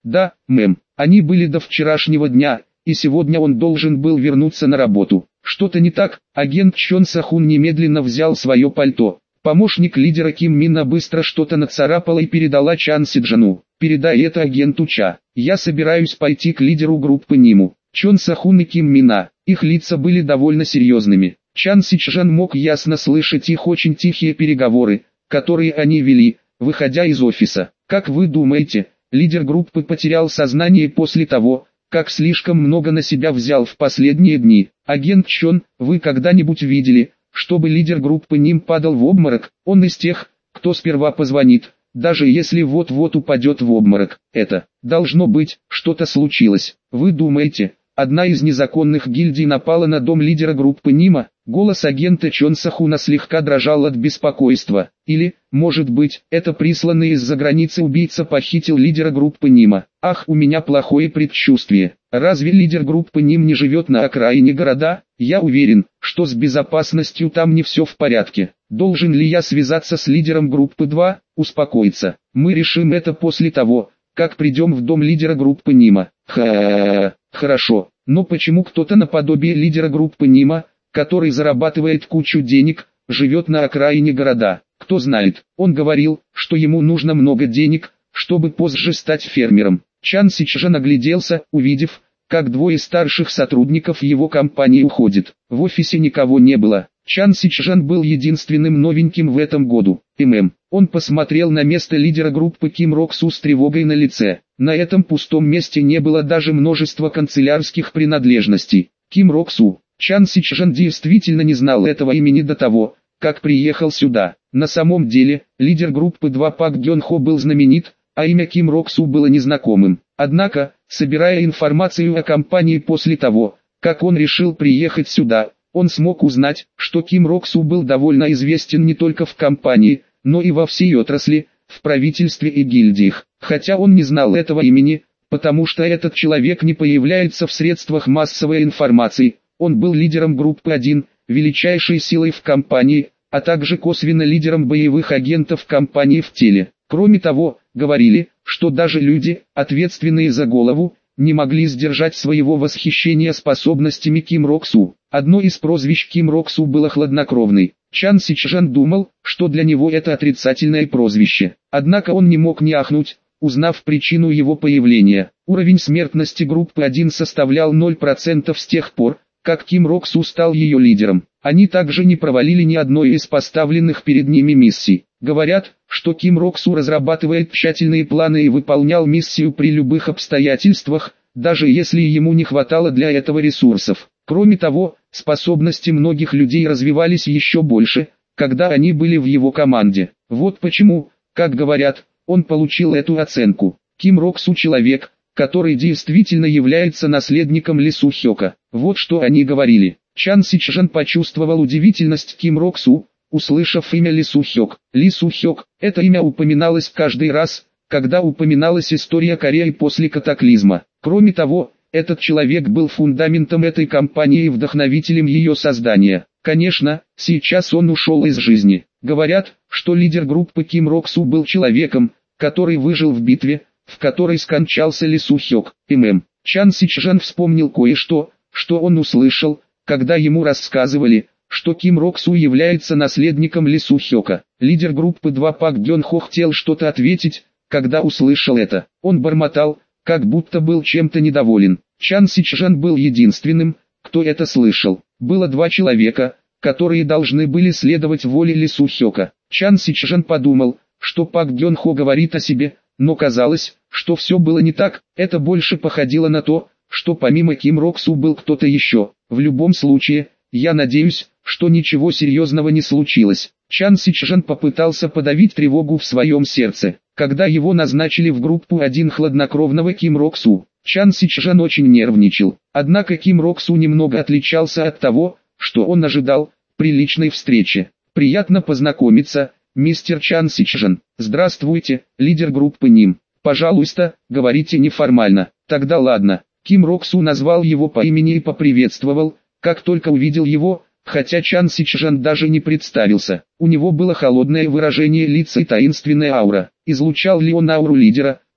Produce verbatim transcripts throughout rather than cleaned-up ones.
Да, мэм, они были до вчерашнего дня, и сегодня он должен был вернуться на работу. Что-то не так? Агент Чон Сахун немедленно взял свое пальто. Помощник лидера Ким Мина быстро что-то нацарапала и передала Чан Сиджану. Передай это агенту Ча. Я собираюсь пойти к лидеру группы Ниму. Чон Сахун и Ким Мина. Их лица были довольно серьезными. Чан Сиджан мог ясно слышать их очень тихие переговоры, которые они вели, выходя из офиса. Как вы думаете, лидер группы потерял сознание после того, как слишком много на себя взял в последние дни? Агент Чон, вы когда-нибудь видели, чтобы лидер группы Ним падал в обморок? Он из тех, кто сперва позвонит, даже если вот-вот упадет в обморок. Это, должно быть, что-то случилось. Вы думаете, одна из незаконных гильдий напала на дом лидера группы Нима? Голос агента Чон Сахуна слегка дрожал от беспокойства. Или, может быть, это присланный из-за границы убийца похитил лидера группы Нима? Ах, у меня плохое предчувствие. Разве лидер группы Ним не живет на окраине города? Я уверен, что с безопасностью там не все в порядке. Должен ли я связаться с лидером группы два? Успокоиться. Мы решим это после того, как придем в дом лидера группы Нима. Ха, хорошо. Но почему кто-то наподобие лидера группы Нима, который зарабатывает кучу денег, живет на окраине города? Кто знает, он говорил, что ему нужно много денег, чтобы позже стать фермером. Чан Сичжан огляделся, увидев, как двое старших сотрудников его компании уходят. В офисе никого не было. Чан Сичжан был единственным новеньким в этом году. ММ. Он посмотрел на место лидера группы Ким Роксу с тревогой на лице. На этом пустом месте не было даже множества канцелярских принадлежностей. Ким Роксу. Чан Сичжан действительно не знал этого имени до того, как приехал сюда. На самом деле, лидер группы два Пак Гён Хо был знаменит, а имя Ким Роксу было незнакомым. Однако, собирая информацию о компании после того, как он решил приехать сюда, он смог узнать, что Ким Роксу был довольно известен не только в компании, но и во всей отрасли, в правительстве и гильдиях. Хотя он не знал этого имени, потому что этот человек не появляется в средствах массовой информации. Он был лидером группы один, величайшей силой в компании, а также косвенно лидером боевых агентов компании в теле. Кроме того, говорили, что даже люди, ответственные за голову, не могли сдержать своего восхищения способностями Ким Роксу. Одно из прозвищ Ким Роксу было «хладнокровный». Чан Сичжан думал, что для него это отрицательное прозвище. Однако он не мог не ахнуть, узнав причину его появления. Уровень смертности группы один составлял ноль процентов с тех пор, как Ким Роксу стал ее лидером. Они также не провалили ни одной из поставленных перед ними миссий. Говорят, что Ким Роксу разрабатывает тщательные планы и выполнял миссию при любых обстоятельствах, даже если ему не хватало для этого ресурсов. Кроме того, способности многих людей развивались еще больше, когда они были в его команде. Вот почему, как говорят, он получил эту оценку. Ким Роксу человек, который действительно является наследником Ли Су Хёка. Вот что они говорили. Чан Сичжан почувствовал удивительность Ким Роксу, услышав имя Ли Су Хёк. Ли Су Хёк, это имя упоминалось каждый раз, когда упоминалась история Кореи после катаклизма. Кроме того, этот человек был фундаментом этой компании и вдохновителем ее создания. Конечно, сейчас он ушел из жизни. Говорят, что лидер группы Ким Роксу был человеком, который выжил в битве, в которой скончался Ли Су Хёк. ММ. Чан Сичжан вспомнил кое-что, что он услышал, когда ему рассказывали, что Ким Роксу является наследником Ли Су Хёка. Лидер группы два Пак Гён Хо хотел что-то ответить, когда услышал это. Он бормотал, как будто был чем-то недоволен. Чан Сичжан был единственным, кто это слышал. Было два человека, которые должны были следовать воле Ли Су Хёка. Чан Сичжан подумал, что Пак Гён Хо говорит о себе, но казалось, что все было не так. Это больше походило на то, что помимо Ким Роксу был кто-то еще. В любом случае, я надеюсь, что ничего серьезного не случилось. Чан Сичжан попытался подавить тревогу в своем сердце. Когда его назначили в группу один хладнокровного Ким Роксу, Чан Сичжан очень нервничал. Однако Ким Роксу немного отличался от того, что он ожидал, при личной встрече. «Приятно познакомиться, мистер Чан Сичжан. Здравствуйте, лидер группы Ним. Пожалуйста, говорите неформально». Тогда ладно. Ким Роксу назвал его по имени и поприветствовал, как только увидел его, хотя Чан Сичжан даже не представился. У него было холодное выражение лица и таинственная аура. Излучал ли он ауру лидера,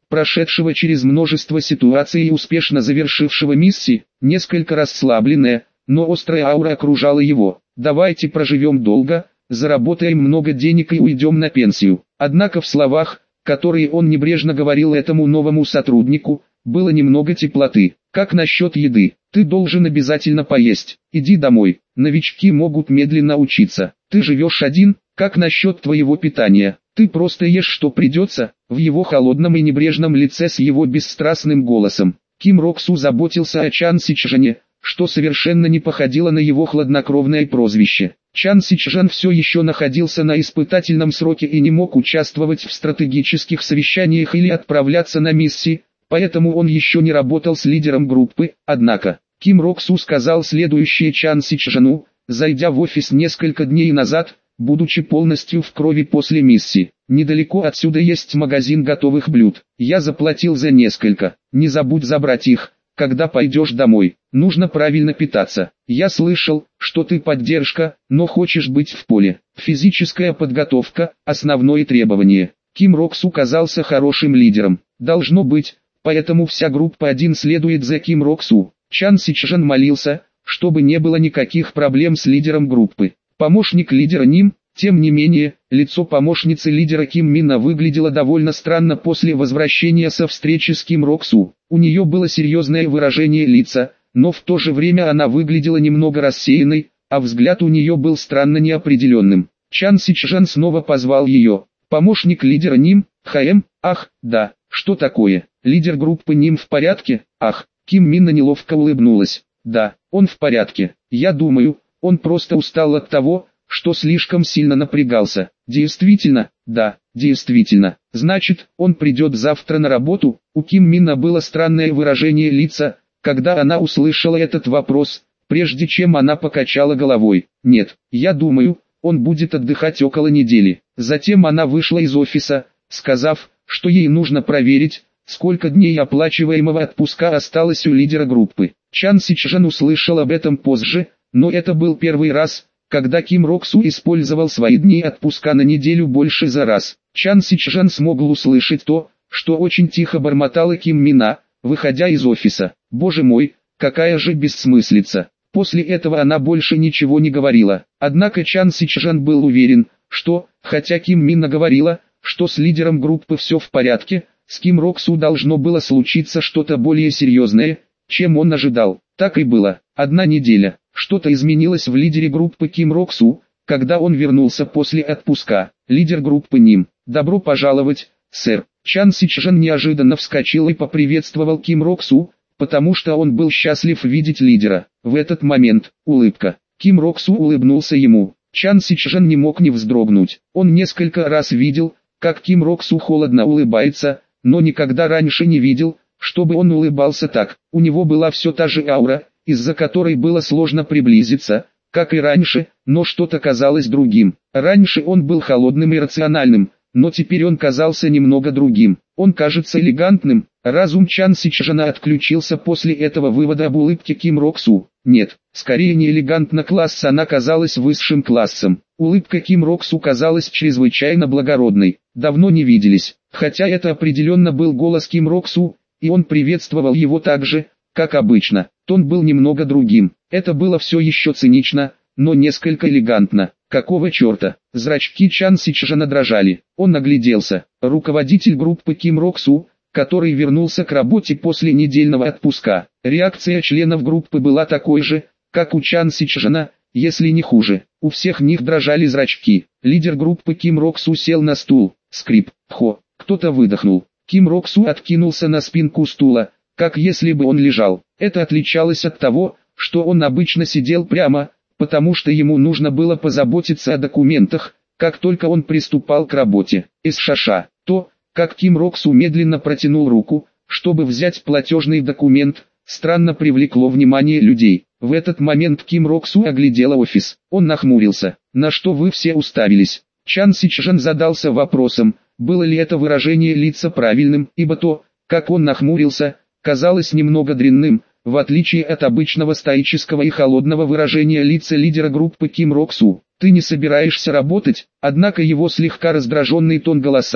прошедшего через множество ситуаций и успешно завершившего миссии, несколько расслабленная, но острая аура окружала его. «Давайте проживем долго, заработаем много денег и уйдем на пенсию». Однако в словах, которые он небрежно говорил этому новому сотруднику, было немного теплоты. «Как насчет еды? Ты должен обязательно поесть. Иди домой. Новички могут медленно учиться. Ты живешь один, как насчет твоего питания? Ты просто ешь, что придется». В его холодном и небрежном лице с его бесстрастным голосом Ким Рок-су заботился о Чан Сичжане, что совершенно не походило на его хладнокровное прозвище. Чан Сичжан все еще находился на испытательном сроке и не мог участвовать в стратегических совещаниях или отправляться на миссии, поэтому он еще не работал с лидером группы. Однако, Ким Рок-су сказал следующее Чан Сичжану, зайдя в офис несколько дней назад, будучи полностью в крови после миссии. «Недалеко отсюда есть магазин готовых блюд. Я заплатил за несколько. Не забудь забрать их, когда пойдешь домой. Нужно правильно питаться. Я слышал, что ты поддержка, но хочешь быть в поле. Физическая подготовка – основное требование». Ким Рок-су казался хорошим лидером. Должно быть, поэтому вся группа один следует за Ким Рок-су. Чан Сичжан молился, чтобы не было никаких проблем с лидером группы. Помощник лидера Ним, тем не менее, лицо помощницы лидера Ким Мина выглядело довольно странно после возвращения со встречи с Ким Рок-су. У нее было серьезное выражение лица, но в то же время она выглядела немного рассеянной, а взгляд у нее был странно неопределенным. Чан Сичжан снова позвал ее. Помощник лидера Ним, ХМ, ах, да, что такое? Лидер группы Ним в порядке? Ах, Ким Мина неловко улыбнулась. Да, он в порядке. Я думаю, он просто устал от того, что слишком сильно напрягался. Действительно, да, действительно. Значит, он придет завтра на работу? У Ким Мина было странное выражение лица, когда она услышала этот вопрос, прежде чем она покачала головой. Нет, я думаю, он будет отдыхать около недели. Затем она вышла из офиса, сказав, что ей нужно проверить, сколько дней оплачиваемого отпуска осталось у лидера группы. Чан Сичжан услышал об этом позже, но это был первый раз, когда Ким Рок-су использовал свои дни отпуска на неделю больше за раз. Чан Сичжан смог услышать то, что очень тихо бормотала Ким Мина, выходя из офиса. Боже мой, какая же бессмыслица. После этого она больше ничего не говорила. Однако Чан Сичжан был уверен, что, хотя Ким Мина говорила, что с лидером группы все в порядке, с Ким Рок-су должно было случиться что-то более серьезное, чем он ожидал. Так и было. Одна неделя. Что-то изменилось в лидере группы Ким Рок-су, когда он вернулся после отпуска. Лидер группы Ним. «Добро пожаловать, сэр». Чан Сичжан неожиданно вскочил и поприветствовал Ким Рок-су, потому что он был счастлив видеть лидера. В этот момент, улыбка. Ким Рок-су улыбнулся ему. Чан Сичжан не мог не вздрогнуть. Он несколько раз видел, как Ким Рок-су холодно улыбается, но никогда раньше не видел, чтобы он улыбался так. У него была все та же аура, из-за которой было сложно приблизиться, как и раньше, но что-то казалось другим. Раньше он был холодным и рациональным, но теперь он казался немного другим. Он кажется элегантным. Разум Чан Сичжана отключился после этого вывода об улыбке Ким Рок-су. Нет, скорее не элегантно класс, она казалась высшим классом. Улыбка Ким Рок-су казалась чрезвычайно благородной. Давно не виделись, хотя это определенно был голос Ким Рок-су, и он приветствовал его так же, как обычно. Тон был немного другим. Это было все еще цинично, но несколько элегантно. Какого черта? Зрачки Чан Сичжана дрожали. Он нагляделся. Руководитель группы Ким Рок-су, который вернулся к работе после недельного отпуска. Реакция членов группы была такой же, как у Чан Сичжана, если не хуже. У всех них дрожали зрачки. Лидер группы Ким Рок-су сел на стул. Скрип. Хо. Кто-то выдохнул. Ким Рок-су откинулся на спинку стула, как если бы он лежал. Это отличалось от того, что он обычно сидел прямо, потому что ему нужно было позаботиться о документах, как только он приступал к работе. Из шаша. То, как Ким Рок-су медленно протянул руку, чтобы взять платежный документ, странно привлекло внимание людей. В этот момент Ким Рок-су оглядела офис. Он нахмурился. «На что вы все уставились?» Чан Сичжан задался вопросом, было ли это выражение лица правильным, ибо то, как он нахмурился, казалось немного дрянным, в отличие от обычного стоического и холодного выражения лица лидера группы Ким Рок-су. «Ты не собираешься работать?» Однако его слегка раздраженный тон голоса,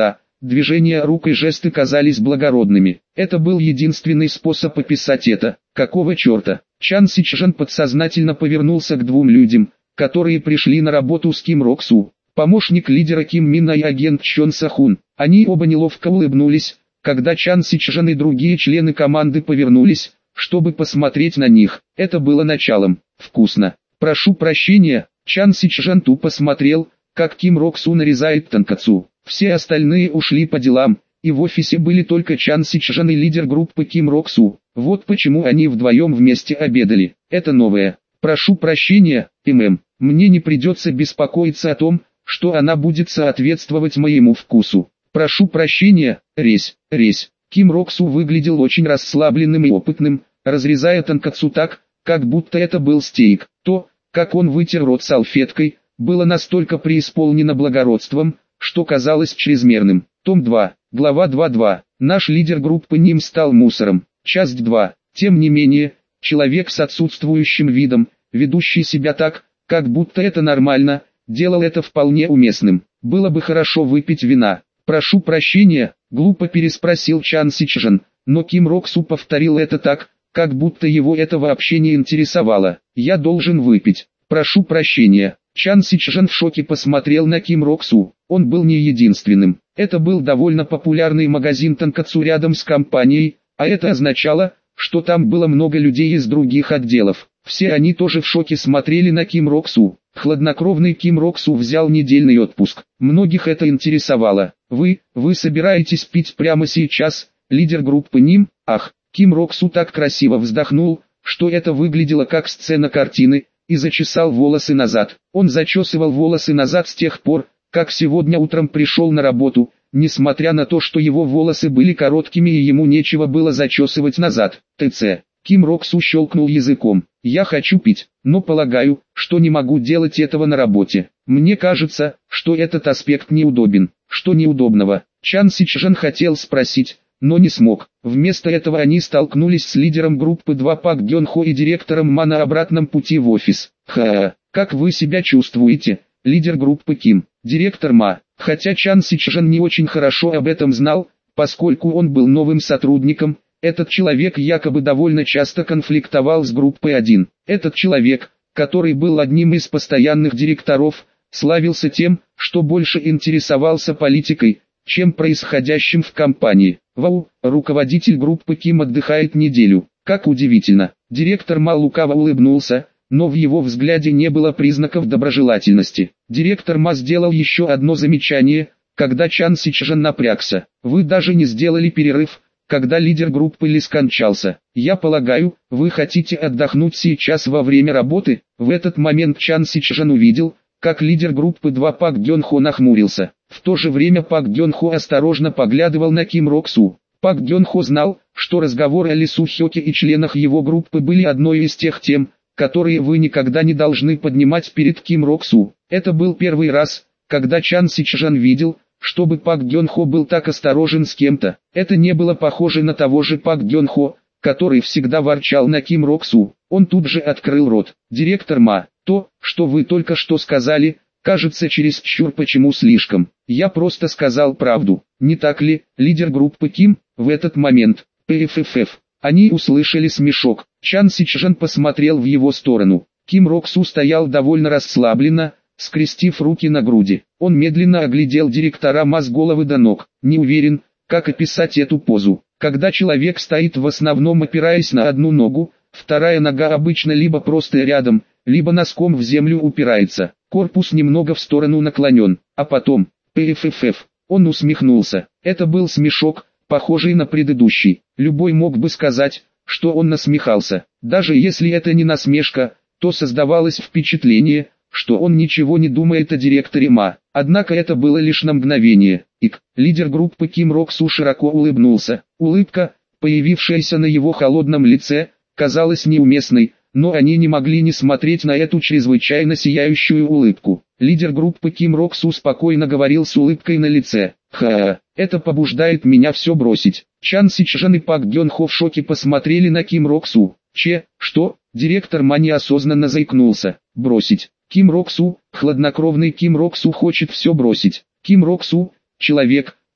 движения рук и жесты казались благородными. Это был единственный способ описать это. Какого черта? Чан Сичжан подсознательно повернулся к двум людям, которые пришли на работу с Ким Рок Су. Помощник лидера Ким Мина и агент Чон Сахун. Они оба неловко улыбнулись, когда Чан Сичжан и другие члены команды повернулись, чтобы посмотреть на них. Это было началом. Вкусно. Прошу прощения, Чан Сичжан тупо смотрел, как Ким Рок Су нарезает тонкацу. Все остальные ушли по делам, и в офисе были только Чан Сичжан и лидер группы Ким Рок Су. Вот почему они вдвоем вместе обедали. Это новое. Прошу прощения, ММ. Мне не придется беспокоиться о том, что она будет соответствовать моему вкусу. Прошу прощения, резь, резь. Ким Рок Су выглядел очень расслабленным и опытным, разрезая тонкацу так, как будто это был стейк. То, как он вытер рот салфеткой, было настолько преисполнено благородством, что казалось чрезмерным. Том два, глава два точка два. Наш лидер группы Ним стал мусором. Часть два. Тем не менее, человек с отсутствующим видом, ведущий себя так, как будто это нормально, делал это вполне уместным. Было бы хорошо выпить вина. Прошу прощения, глупо переспросил Чан Сичжан, но Ким Рок Су повторил это так, как будто его это вообще не интересовало. Я должен выпить. Прошу прощения. Чан Сичжан в шоке посмотрел на Ким Рок Су. Он был не единственным. Это был довольно популярный магазин тонкацу рядом с компанией, а это означало, что там было много людей из других отделов. Все они тоже в шоке смотрели на Ким Рок Су. Хладнокровный Ким Рок Су взял недельный отпуск. Многих это интересовало. Вы, вы собираетесь пить прямо сейчас, лидер группы Ним? Ах, Ким Рок Су так красиво вздохнул, что это выглядело как сцена картины, и зачесал волосы назад. Он зачесывал волосы назад с тех пор, как сегодня утром пришел на работу, несмотря на то, что его волосы были короткими и ему нечего было зачесывать назад. ТЦ. Ким Рок Су щелкнул языком. Я хочу пить, но полагаю, что не могу делать этого на работе. Мне кажется, что этот аспект неудобен. Что неудобного? Чан Сичжан хотел спросить, но не смог. Вместо этого они столкнулись с лидером группы два Пак Гён Хо и директором Ма на обратном пути в офис. Ха, как вы себя чувствуете, лидер группы Ким? Директор Ма. Хотя Чан Сичжан не очень хорошо об этом знал, поскольку он был новым сотрудником, этот человек якобы довольно часто конфликтовал с группой один. Этот человек, который был одним из постоянных директоров, славился тем, что больше интересовался политикой, чем происходящим в компании. Вау, руководитель группы Ким отдыхает неделю. Как удивительно. Директор Ма лукаво улыбнулся, но в его взгляде не было признаков доброжелательности. Директор Ма сделал еще одно замечание, когда Чан Сичжан напрягся. Вы даже не сделали перерыв, когда лидер группы Ли скончался. Я полагаю, вы хотите отдохнуть сейчас во время работы? В этот момент Чан Сичжан увидел, как лидер группы два Пак Гён Хо нахмурился. В то же время Пак Гён Хо осторожно поглядывал на Ким Рок Су. Пак Гён Хо знал, что разговоры о Ли Су Хёке и членах его группы были одной из тех тем, которые вы никогда не должны поднимать перед Ким Рок Су. Это был первый раз, когда Чан Сичжан видел, чтобы Пак Гён Хо был так осторожен с кем-то. Это не было похоже на того же Пак Гён Хо, который всегда ворчал на Ким Рок Су. Он тут же открыл рот. Директор Ма, то, что вы только что сказали, кажется чересчур почему слишком. Я просто сказал правду, не так ли, лидер группы Ким? В этот момент, ПФФ, они услышали смешок. Чан Сичжан посмотрел в его сторону. Ким Рок Су стоял довольно расслабленно, скрестив руки на груди. Он медленно оглядел директора Ма с головы до ног. Не уверен, как описать эту позу. Когда человек стоит в основном опираясь на одну ногу, вторая нога обычно либо просто рядом, либо носком в землю упирается. Корпус немного в сторону наклонен. А потом, ПФФ, он усмехнулся. Это был смешок, похожий на предыдущий. Любой мог бы сказать, что он насмехался. Даже если это не насмешка, то создавалось впечатление, что он ничего не думает о директоре Ма. Однако это было лишь на мгновение. Ик, лидер группы Ким Рок Су широко улыбнулся. Улыбка, появившаяся на его холодном лице, казалась неуместной, но они не могли не смотреть на эту чрезвычайно сияющую улыбку. Лидер группы Ким Рок Су спокойно говорил с улыбкой на лице. Ха, это побуждает меня все бросить. Чан Сичжан и Пак Гён Хо в шоке посмотрели на Ким Рок Су. Че, что? Директор Ма неосознанно заикнулся. Бросить. Ким Рок Су, хладнокровный Ким Рок Су хочет все бросить. Ким Рок Су, человек,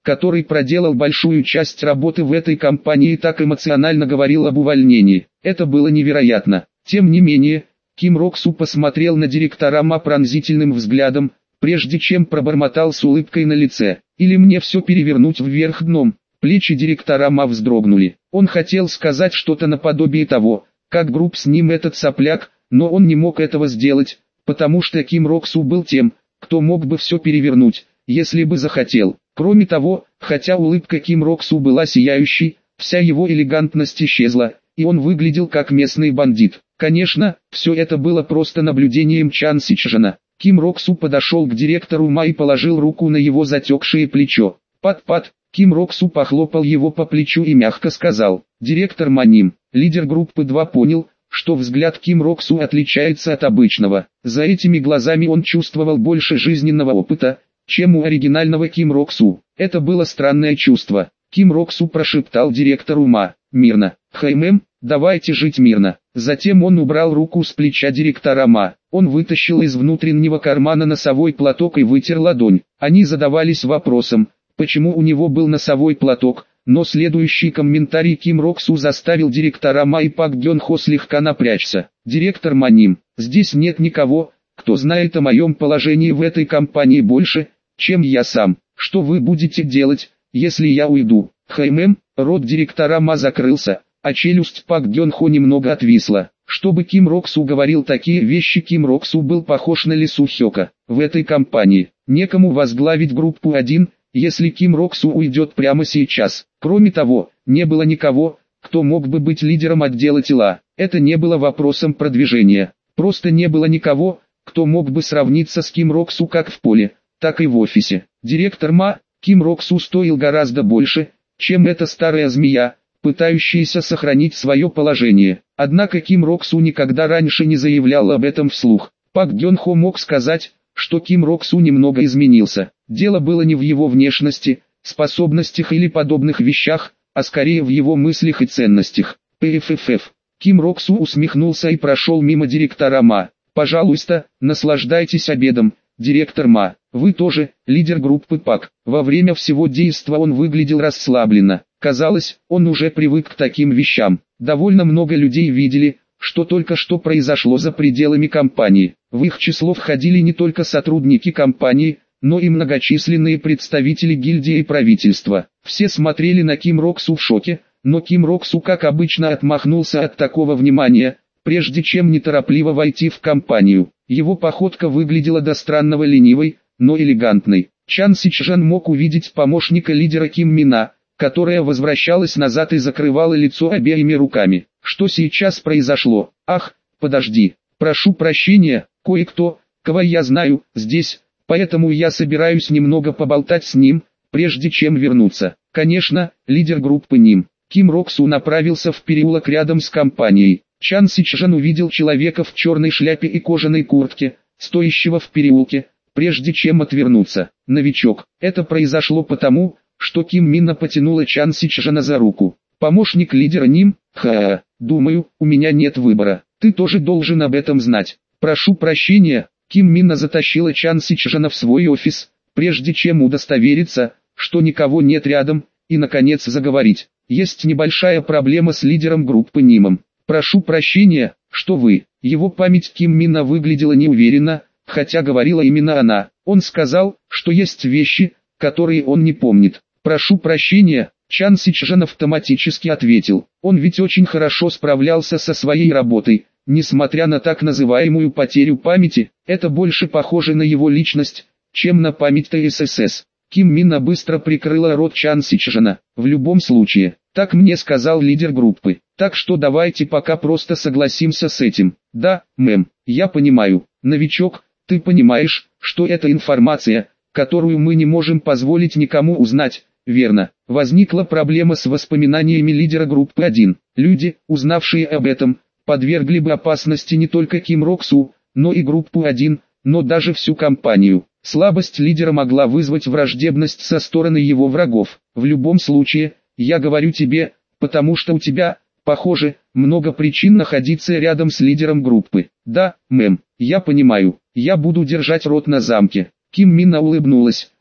который проделал большую часть работы в этой компании, так эмоционально говорил об увольнении. Это было невероятно. Тем не менее, Ким Рок-су посмотрел на директора Ма пронзительным взглядом, прежде чем пробормотал с улыбкой на лице: «Или мне все перевернуть вверх дном?» Плечи директора Ма вздрогнули. Он хотел сказать что-то наподобие того, как груб с ним этот сопляк, но он не мог этого сделать, потому что Ким Рок-су был тем, кто мог бы все перевернуть, если бы захотел. Кроме того, хотя улыбка Ким Рок-су была сияющей, вся его элегантность исчезла, и он выглядел как местный бандит. Конечно, все это было просто наблюдением Чан Сичжана. Ким Рок-су подошел к директору Ма и положил руку на его затекшее плечо. «Пат-пат». Ким Рок-су похлопал его по плечу и мягко сказал: «Директор Ма Ним». Лидер группы два понял, что взгляд Ким Рок-су отличается от обычного. За этими глазами он чувствовал больше жизненного опыта, чем у оригинального Ким Рок-су. Это было странное чувство. Ким Рок-су прошептал директору Ма: «Мирно, Хаймэм, давайте жить мирно». Затем он убрал руку с плеча директора Ма. Он вытащил из внутреннего кармана носовой платок и вытер ладонь. Они задавались вопросом, почему у него был носовой платок, но следующий комментарий Ким Рок-су заставил директора Ма и Пак Гён Хо слегка напрячься. «Директор Ма Ним, здесь нет никого, кто знает о моем положении в этой компании больше, чем я сам. Что вы будете делать, если я уйду?» Хаймэм, рот директора Ма закрылся, а челюсть Пак Гён Хо немного отвисла. Чтобы Ким Рок-су говорил такие вещи, Ким Рок-су был похож на Ли Су Хёка. В этой компании некому возглавить группу один, если Ким Рок-су уйдет прямо сейчас. Кроме того, не было никого, кто мог бы быть лидером отдела тела. Это не было вопросом продвижения. Просто не было никого, кто мог бы сравниться с Ким Рок-су как в поле, так и в офисе. Директор Ма, Ким Рок-су стоил гораздо больше, чем эта старая змея, пытающаяся сохранить свое положение. Однако Ким Рок-су никогда раньше не заявлял об этом вслух. Пак Гён Хо мог сказать, что Ким Рок-су немного изменился. Дело было не в его внешности, способностях или подобных вещах, а скорее в его мыслях и ценностях. ПФФ. Ким Рок-су усмехнулся и прошел мимо директора Ма. «Пожалуйста, наслаждайтесь обедом, директор Ма. Вы тоже, лидер группы Пак». Во время всего действа он выглядел расслабленно. Казалось, он уже привык к таким вещам. Довольно много людей видели, что только что произошло за пределами компании. В их число входили не только сотрудники компании, но и многочисленные представители гильдии и правительства. Все смотрели на Ким Рок-су в шоке, но Ким Рок-су как обычно отмахнулся от такого внимания, прежде чем неторопливо войти в компанию. Его походка выглядела до странного ленивой, но элегантной. Чан Сичжан мог увидеть помощника лидера Ким Мина, которая возвращалась назад и закрывала лицо обеими руками. Что сейчас произошло? Ах, подожди. Прошу прощения, кое-кто, кого я знаю, здесь, поэтому я собираюсь немного поболтать с ним, прежде чем вернуться. Конечно, лидер группы Ним. Ким Рок-су направился в переулок рядом с компанией. Чан Сичжан увидел человека в черной шляпе и кожаной куртке, стоящего в переулке, прежде чем отвернуться. Новичок. Это произошло потому, что Ким Мина потянула Чан Сичжана за руку. Помощник лидера Ним? Ха, думаю, у меня нет выбора. Ты тоже должен об этом знать. Прошу прощения. Ким Мина затащила Чан Сичжана в свой офис, прежде чем удостовериться, что никого нет рядом, и наконец заговорить. Есть небольшая проблема с лидером группы Нимом. Прошу прощения, что вы. Его память Ким Мина выглядела неуверенно, хотя говорила именно она. Он сказал, что есть вещи, которые он не помнит. Прошу прощения, Чан Сичжан автоматически ответил. Он ведь очень хорошо справлялся со своей работой, несмотря на так называемую потерю памяти. Это больше похоже на его личность, чем на память Тэ Эс Эс Эс. Ким Мина быстро прикрыла рот Чан Сичжана. В любом случае, так мне сказал лидер группы. Так что давайте пока просто согласимся с этим. Да, мэм, я понимаю. Новичок, ты понимаешь, что это информация, которую мы не можем позволить никому узнать, верно? Возникла проблема с воспоминаниями лидера группы один. Люди, узнавшие об этом, подвергли бы опасности не только Ким Рок-су, но и группу один, но даже всю компанию. Слабость лидера могла вызвать враждебность со стороны его врагов. В любом случае, я говорю тебе, потому что у тебя, похоже, много причин находиться рядом с лидером группы. Да, мэм, я понимаю, я буду держать рот на замке. Ким Мина улыбнулась,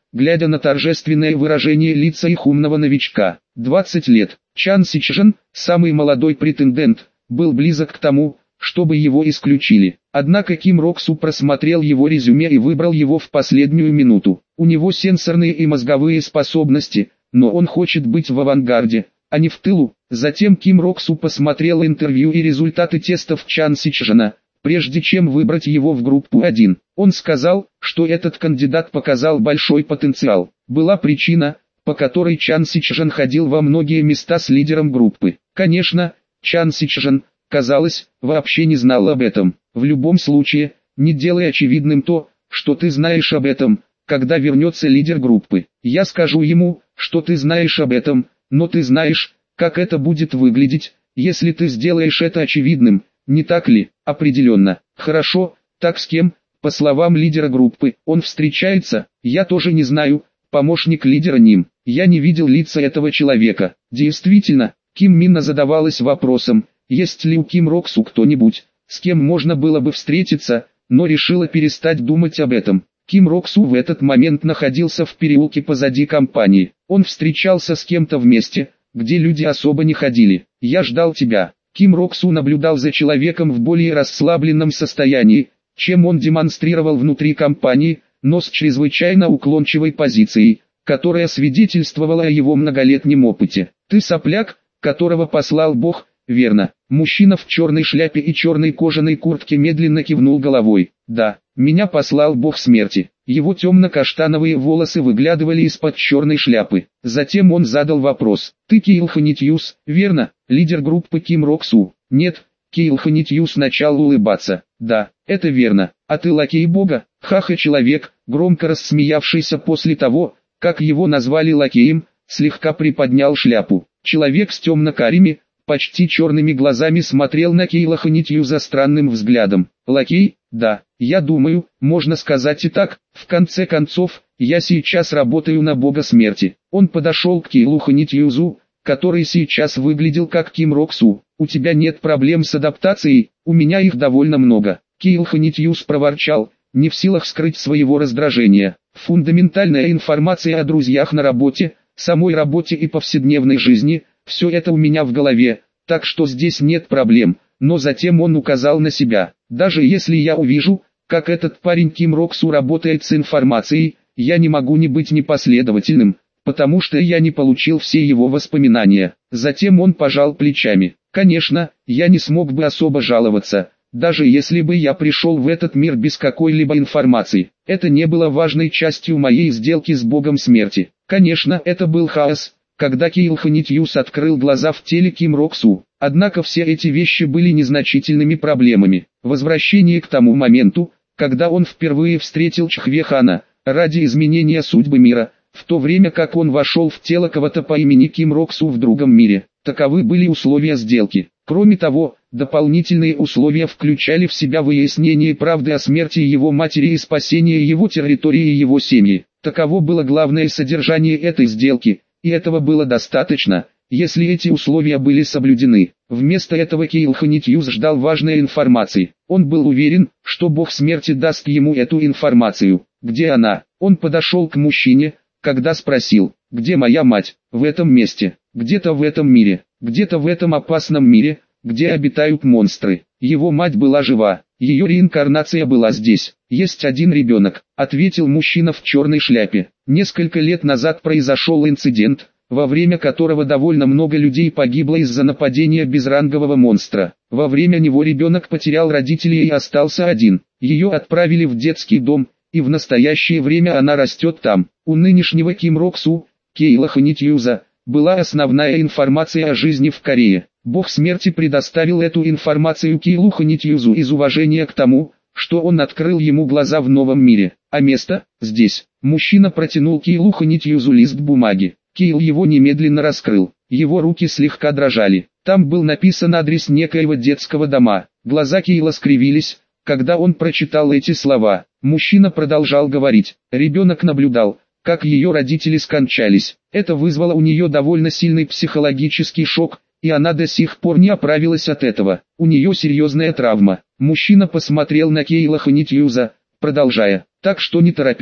глядя на торжественное выражение лица их умного новичка. двадцать лет. Чан Сичжан, самый молодой претендент, был близок к тому, чтобы его исключили. Однако Ким Рок Су просмотрел его резюме и выбрал его в последнюю минуту. У него сенсорные и мозговые способности, но он хочет быть в авангарде, а не в тылу. Затем Ким Рок Су посмотрел интервью и результаты тестов Чан Сичжана, прежде чем выбрать его в группу один. Он сказал, что этот кандидат показал большой потенциал. Была причина, по которой Чан Сичжан ходил во многие места с лидером группы. Конечно, Чан Сичжан, казалось, вообще не знал об этом. В любом случае, не делай очевидным то, что ты знаешь об этом, когда вернется лидер группы. Я скажу ему, что ты знаешь об этом, но ты знаешь, как это будет выглядеть, если ты сделаешь это очевидным, не так ли? Определенно. Хорошо, так с кем? По словам лидера группы, он встречается, я тоже не знаю, помощник лидера Ним. Я не видел лица этого человека. Действительно, Ким Минна задавалась вопросом, есть ли у Ким Рок Су кто-нибудь, с кем можно было бы встретиться, но решила перестать думать об этом. Ким Рок Су в этот момент находился в переулке позади компании. Он встречался с кем-то в месте, где люди особо не ходили. Я ждал тебя. Ким Рок Су наблюдал за человеком в более расслабленном состоянии, чем он демонстрировал внутри компании, но с чрезвычайно уклончивой позицией, которая свидетельствовала о его многолетнем опыте. Ты сопляк, которого послал Бог, верно? Мужчина в черной шляпе и черной кожаной куртке медленно кивнул головой. Да, меня послал Бог смерти. Его темно-каштановые волосы выглядывали из-под черной шляпы. Затем он задал вопрос. Ты Киил Ханитьюс, верно? Лидер группы Ким Рок Су. Нет, Киил Ханитьюс начал улыбаться. Да, это верно. А ты лакей Бога? Ха-ха, человек, громко рассмеявшийся после того, как его назвали лакеем, слегка приподнял шляпу. Человек с темно-карими, почти черными глазами смотрел на Киила Ханитьюза странным взглядом. Лакей? Да, я думаю, можно сказать и так. В конце концов, я сейчас работаю на Бога смерти. Он подошел к Киилу Ханитьюзу, который сейчас выглядел как Ким Рок Су. У тебя нет проблем с адаптацией, у меня их довольно много. Киил Ханитьюз проворчал, не в силах скрыть своего раздражения. Фундаментальная информация о друзьях на работе, самой работе и повседневной жизни, все это у меня в голове, так что здесь нет проблем. Но затем он указал на себя. Даже если я увижу, как этот парень Ким Рок Су работает с информацией, я не могу не быть непоследовательным, потому что я не получил все его воспоминания. Затем он пожал плечами. Конечно, я не смог бы особо жаловаться, даже если бы я пришел в этот мир без какой-либо информации. Это не было важной частью моей сделки с Богом смерти. Конечно, это был хаос, когда Киил Ханитьюс открыл глаза в теле Ким Рок Су. Однако все эти вещи были незначительными проблемами. Возвращение к тому моменту, когда он впервые встретил Чхве Хана, ради изменения судьбы мира, в то время как он вошел в тело кого-то по имени Ким Рок Су в другом мире. Таковы были условия сделки. Кроме того, дополнительные условия включали в себя выяснение правды о смерти его матери и спасение его территории и его семьи. Таково было главное содержание этой сделки, и этого было достаточно, если эти условия были соблюдены. Вместо этого Киил Ханитьюз ждал важной информации. Он был уверен, что Бог смерти даст ему эту информацию. Где она? Он подошел к мужчине, когда спросил, где моя мать? В этом месте, где-то в этом мире, где-то в этом опасном мире, где обитают монстры. Его мать была жива, ее реинкарнация была здесь. Есть один ребенок, ответил мужчина в черной шляпе. Несколько лет назад произошел инцидент, во время которого довольно много людей погибло из-за нападения безрангового монстра. Во время него ребенок потерял родителей и остался один. Ее отправили в детский дом, и в настоящее время она растет там. У нынешнего Ким Рок Су, Киила Ханитьюза, была основная информация о жизни в Корее. Бог смерти предоставил эту информацию Киилу Ханитьюзу из уважения к тому, что он открыл ему глаза в новом мире. А место? Здесь. Мужчина протянул Киилу Ханитьюзу лист бумаги. Киил его немедленно раскрыл. Его руки слегка дрожали. Там был написан адрес некоего детского дома. Глаза Киила скривились, когда он прочитал эти слова. Мужчина продолжал говорить. Ребенок наблюдал, как ее родители скончались. Это вызвало у нее довольно сильный психологический шок, и она до сих пор не оправилась от этого. У нее серьезная травма. Мужчина посмотрел на Киила Ханитьюза, продолжая. Так что не торопись.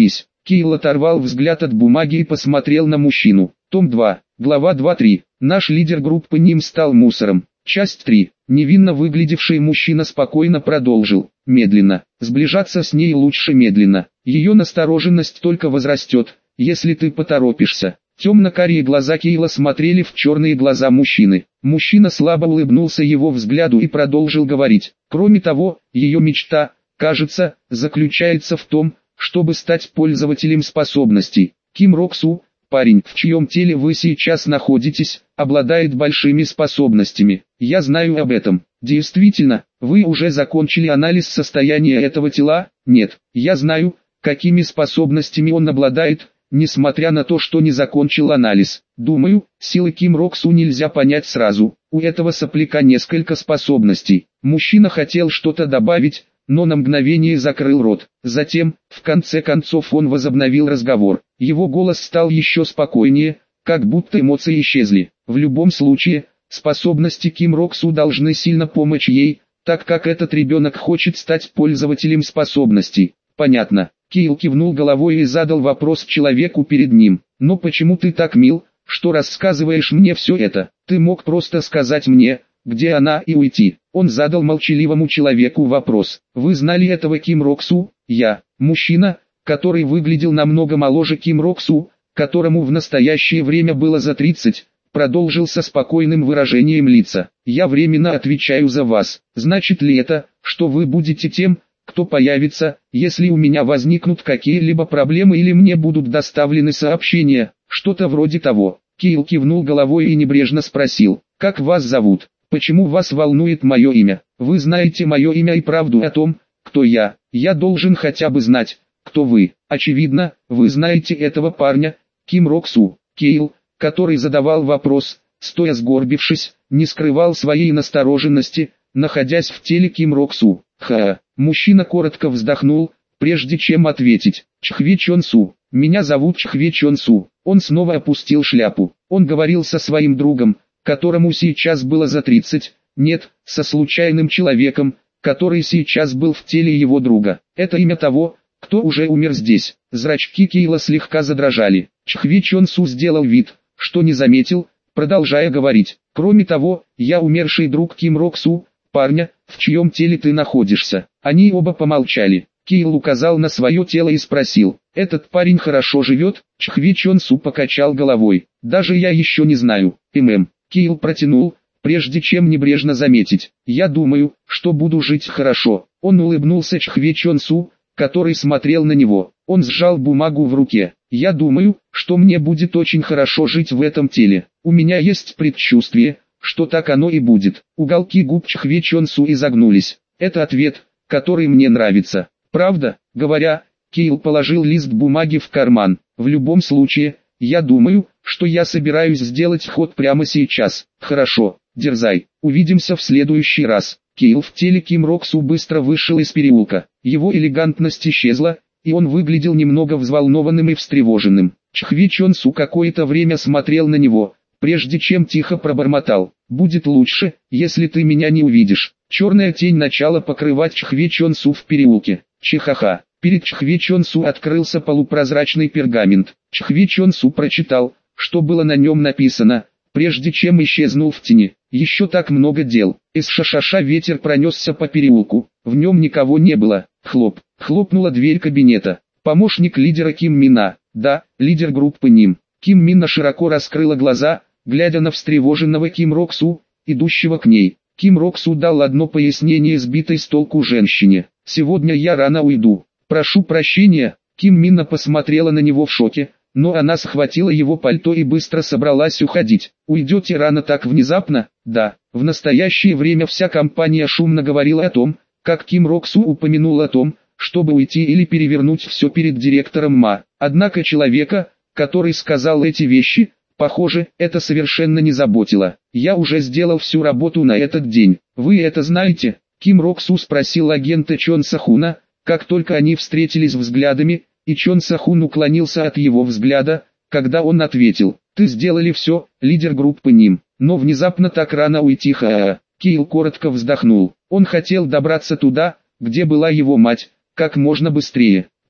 Кейл оторвал взгляд от бумаги и посмотрел на мужчину. Том два, глава два-три. Наш лидер группы Ним стал мусором. Часть три. Невинно выглядевший мужчина спокойно продолжил. Медленно. Сближаться с ней лучше медленно. Ее настороженность только возрастет, если ты поторопишься. Темно-карие глаза Кейла смотрели в черные глаза мужчины. Мужчина слабо улыбнулся его взгляду и продолжил говорить. Кроме того, ее мечта, кажется, заключается в том, чтобы стать пользователем способностей. Ким Рок-Су, парень, в чьем теле вы сейчас находитесь, обладает большими способностями. Я знаю об этом. Действительно, вы уже закончили анализ состояния этого тела? Нет. Я знаю, какими способностями он обладает, несмотря на то, что не закончил анализ. Думаю, силы Ким Рок-Су нельзя понять сразу. У этого сопляка несколько способностей. Мужчина хотел что-то добавить, но на мгновение закрыл рот. Затем, в конце концов, он возобновил разговор. Его голос стал еще спокойнее, как будто эмоции исчезли. В любом случае, способности Ким Рок-Су должны сильно помочь ей, так как этот ребенок хочет стать пользователем способностей. Понятно. Кейл кивнул головой и задал вопрос человеку перед ним. Но почему ты так мил, что рассказываешь мне все это? Ты мог просто сказать мне, где она, и уйти. Он задал молчаливому человеку вопрос. Вы знали этого Ким Рок-Су? Я, мужчина, который выглядел намного моложе Ким Рок-Су, которому в настоящее время было за тридцать, продолжил со спокойным выражением лица. Я временно отвечаю за вас. Значит ли это, что вы будете тем, кто появится, если у меня возникнут какие-либо проблемы или мне будут доставлены сообщения? Что-то вроде того. Кейл кивнул головой и небрежно спросил. Как вас зовут? Почему вас волнует мое имя? Вы знаете мое имя и правду о том, кто я. Я должен хотя бы знать, кто вы. Очевидно, вы знаете этого парня, Ким Рок-Су. Кейл, который задавал вопрос, стоя сгорбившись, не скрывал своей настороженности, находясь в теле Ким Рок-Су. Ха. Мужчина коротко вздохнул, прежде чем ответить. Чхве Чон Су. Меня зовут Чхве Чон Су. Он снова опустил шляпу. Он говорил со своим другом, которому сейчас было за тридцать, нет, со случайным человеком, который сейчас был в теле его друга. Это имя того, кто уже умер здесь. Зрачки Кейла слегка задрожали. Чхве Чон Су сделал вид, что не заметил, продолжая говорить. Кроме того, я умерший друг Ким Рок-Су, парня, в чьем теле ты находишься. Они оба помолчали. Кейл указал на свое тело и спросил, этот парень хорошо живет? Чхве Чон Су покачал головой. Даже я еще не знаю. ММ. Кейл протянул, прежде чем небрежно заметить. Я думаю, что буду жить хорошо. Он улыбнулся Чхве Чон Су, который смотрел на него. Он сжал бумагу в руке. Я думаю, что мне будет очень хорошо жить в этом теле. У меня есть предчувствие, что так оно и будет. Уголки губ Чхве Чон Су изогнулись. Это ответ, который мне нравится. Правда, говоря, Кейл положил лист бумаги в карман. В любом случае, я думаю, что я собираюсь сделать ход прямо сейчас. Хорошо, дерзай. Увидимся в следующий раз. Кейл в теле Ким Рок-Су быстро вышел из переулка. Его элегантность исчезла, и он выглядел немного взволнованным и встревоженным. Чхве Чон Су какое-то время смотрел на него, прежде чем тихо пробормотал. «Будет лучше, если ты меня не увидишь». Черная тень начала покрывать Чхве Чон Су в переулке. Чихаха. Перед Чхве Чон Су открылся полупрозрачный пергамент. Чхве Чон Су прочитал, что было на нем написано, прежде чем исчезнул в тени. Еще так много дел. Из шашаша ветер пронесся по переулку. В нем никого не было. Хлоп. Хлопнула дверь кабинета. Помощник лидера Ким Мина. Да, лидер группы Ним. Ким Мина широко раскрыла глаза, глядя на встревоженного Ким Рок-Су, идущего к ней. Ким Рок-Су дал одно пояснение сбитой с толку женщине. «Сегодня я рано уйду. Прошу прощения». Ким Мина посмотрела на него в шоке, но она схватила его пальто и быстро собралась уходить. «Уйдете рано так внезапно?» «Да». В настоящее время вся компания шумно говорила о том, как Ким Рок-Су упомянул о том, чтобы уйти или перевернуть все перед директором МА. Однако человека, который сказал эти вещи, похоже, это совершенно не заботило. «Я уже сделал всю работу на этот день. Вы это знаете?» Ким Рок-Су спросил агента Чон Сахуна, как только они встретились взглядами, и Чон Сахун уклонился от его взгляда, когда он ответил: «Ты сделали все, лидер группы Ним, но внезапно так рано уйти». Ха-ха. Кейл коротко вздохнул. Он хотел добраться туда, где была его мать, как можно быстрее.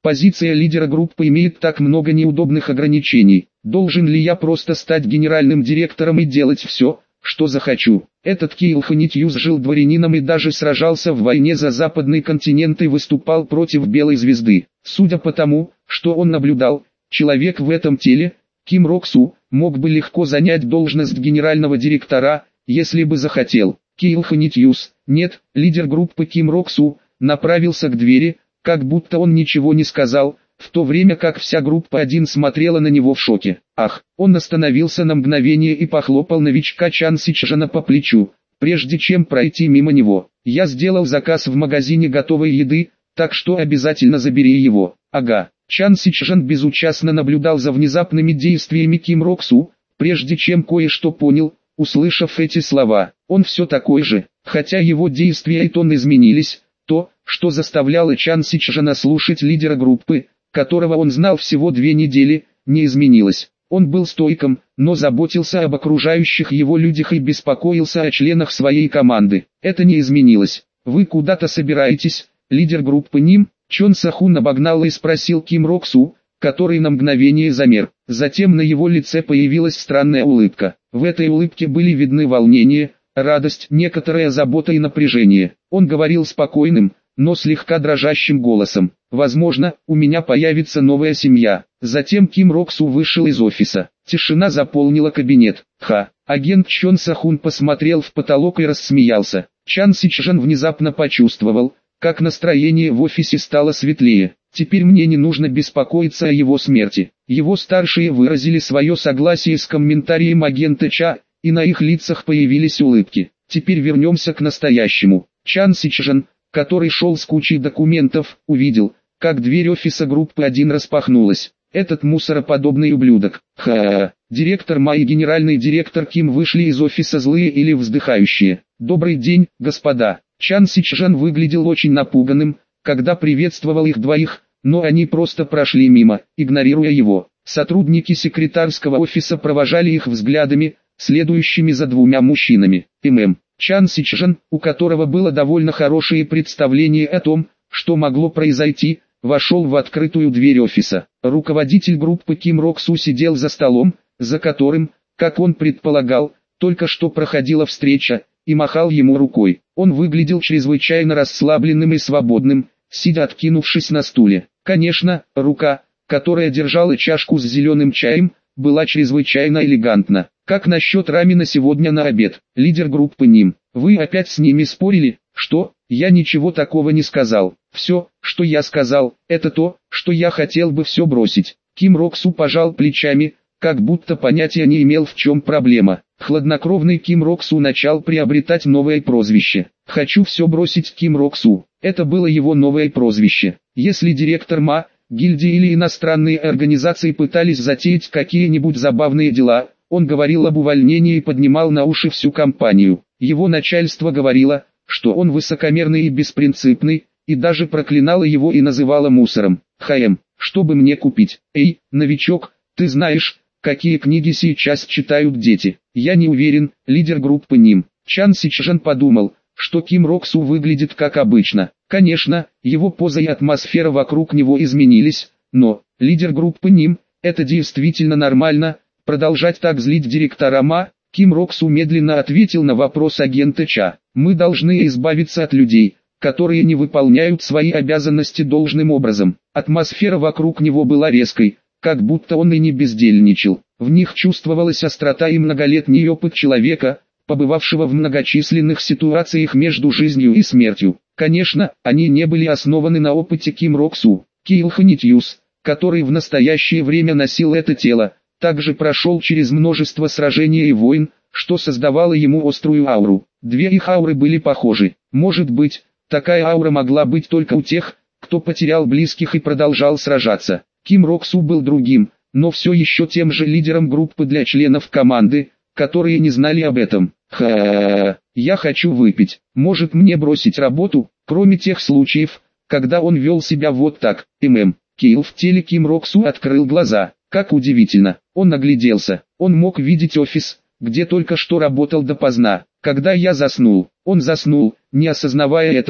Позиция лидера группы имеет так много неудобных ограничений. Должен ли я просто стать генеральным директором и делать все, что захочу? Этот Кейл Ханитьюс жил дворянином и даже сражался в войне за западный континент и выступал против Белой Звезды. Судя по тому, что он наблюдал, человек в этом теле, Ким Рок Су, мог бы легко занять должность генерального директора, если бы захотел. Кейл Ханитьюс, нет, лидер группы Ким Рок Су, направился к двери, как будто он ничего не сказал, в то время как вся группа один смотрела на него в шоке. Ах, он остановился на мгновение и похлопал новичка Чан Сичжана по плечу, прежде чем пройти мимо него. Я сделал заказ в магазине готовой еды, так что обязательно забери его. Ага. Чан Сичжан безучастно наблюдал за внезапными действиями Ким Рок Су, прежде чем кое-что понял, услышав эти слова. Он все такой же, хотя его действия и тон изменились. То, что заставляло Чан Сичжана слушать лидера группы, которого он знал всего две недели, не изменилось. Он был стойком, но заботился об окружающих его людях и беспокоился о членах своей команды. Это не изменилось. Вы куда-то собираетесь? Лидер группы Ним, Чон Сахун обогнал и спросил Ким Рок Су, который на мгновение замер. Затем на его лице появилась странная улыбка. В этой улыбке были видны волнение, радость, некоторая забота и напряжение. Он говорил спокойным, но слегка дрожащим голосом. «Возможно, у меня появится новая семья». Затем Ким Рок Су вышел из офиса. Тишина заполнила кабинет. Ха! Агент Чон Сахун посмотрел в потолок и рассмеялся. Чан Сичжан внезапно почувствовал, как настроение в офисе стало светлее. Теперь мне не нужно беспокоиться о его смерти. Его старшие выразили свое согласие с комментарием агента Ча, и на их лицах появились улыбки. Теперь вернемся к настоящему. Чан Сичжан, который шел с кучей документов, увидел, как дверь офиса группы один распахнулась. Этот мусороподобный ублюдок. Ха-ха. Директор Ма и генеральный директор Ким вышли из офиса злые или вздыхающие. «Добрый день, господа». Чан Сичжан выглядел очень напуганным, когда приветствовал их двоих, но они просто прошли мимо, игнорируя его. Сотрудники секретарского офиса провожали их взглядами, следующими за двумя мужчинами. ММ. Чан Сичжан, у которого было довольно хорошее представление о том, что могло произойти, вошел в открытую дверь офиса. Руководитель группы Ким Рок Су сидел за столом, за которым, как он предполагал, только что проходила встреча, и махал ему рукой. Он выглядел чрезвычайно расслабленным и свободным, сидя откинувшись на стуле. Конечно, рука, которая держала чашку с зеленым чаем, была чрезвычайно элегантна. Как насчет рамена сегодня на обед? Лидер группы Ним. Вы опять с ними спорили? Что? Я ничего такого не сказал. Все, что я сказал, это то, что я хотел бы все бросить. Ким Рок Су пожал плечами, как будто понятия не имел, в чем проблема. Хладнокровный Ким Рок Су начал приобретать новое прозвище. «Хочу все бросить» Ким Рок Су. Это было его новое прозвище. Если директор Ма, гильдии или иностранные организации пытались затеять какие-нибудь забавные дела, он говорил об увольнении и поднимал на уши всю компанию. Его начальство говорило, что он высокомерный и беспринципный, и даже проклинало его и называло мусором. «Хаем, что бы мне купить? Эй, новичок, ты знаешь, какие книги сейчас читают дети?» «Я не уверен», лидер группы Ним. Чан Сичжан подумал, что Ким Рок Су выглядит как обычно. Конечно, его поза и атмосфера вокруг него изменились, но, лидер группы Ним, это действительно нормально, продолжать так злить директора Ма. Ким Рок Су медленно ответил на вопрос агента Ча. «Мы должны избавиться от людей, которые не выполняют свои обязанности должным образом». Атмосфера вокруг него была резкой, как будто он и не бездельничал. В них чувствовалась острота и многолетний опыт человека, побывавшего в многочисленных ситуациях между жизнью и смертью. Конечно, они не были основаны на опыте Ким Рок Су. Кейл Ханитьюс, который в настоящее время носил это тело, также прошел через множество сражений и войн, что создавало ему острую ауру. Две их ауры были похожи. Может быть, такая аура могла быть только у тех, кто потерял близких и продолжал сражаться. Ким Рок Су был другим, но все еще тем же лидером группы для членов команды, которые не знали об этом. Ха-ха-ха, я хочу выпить. Может мне бросить работу, кроме тех случаев, когда он вел себя вот так. ММ. Кейл в теле Ким Рок Су открыл глаза. Как удивительно, он огляделся. Он мог видеть офис, где только что работал допоздна. Когда я заснул, он заснул, не осознавая этого,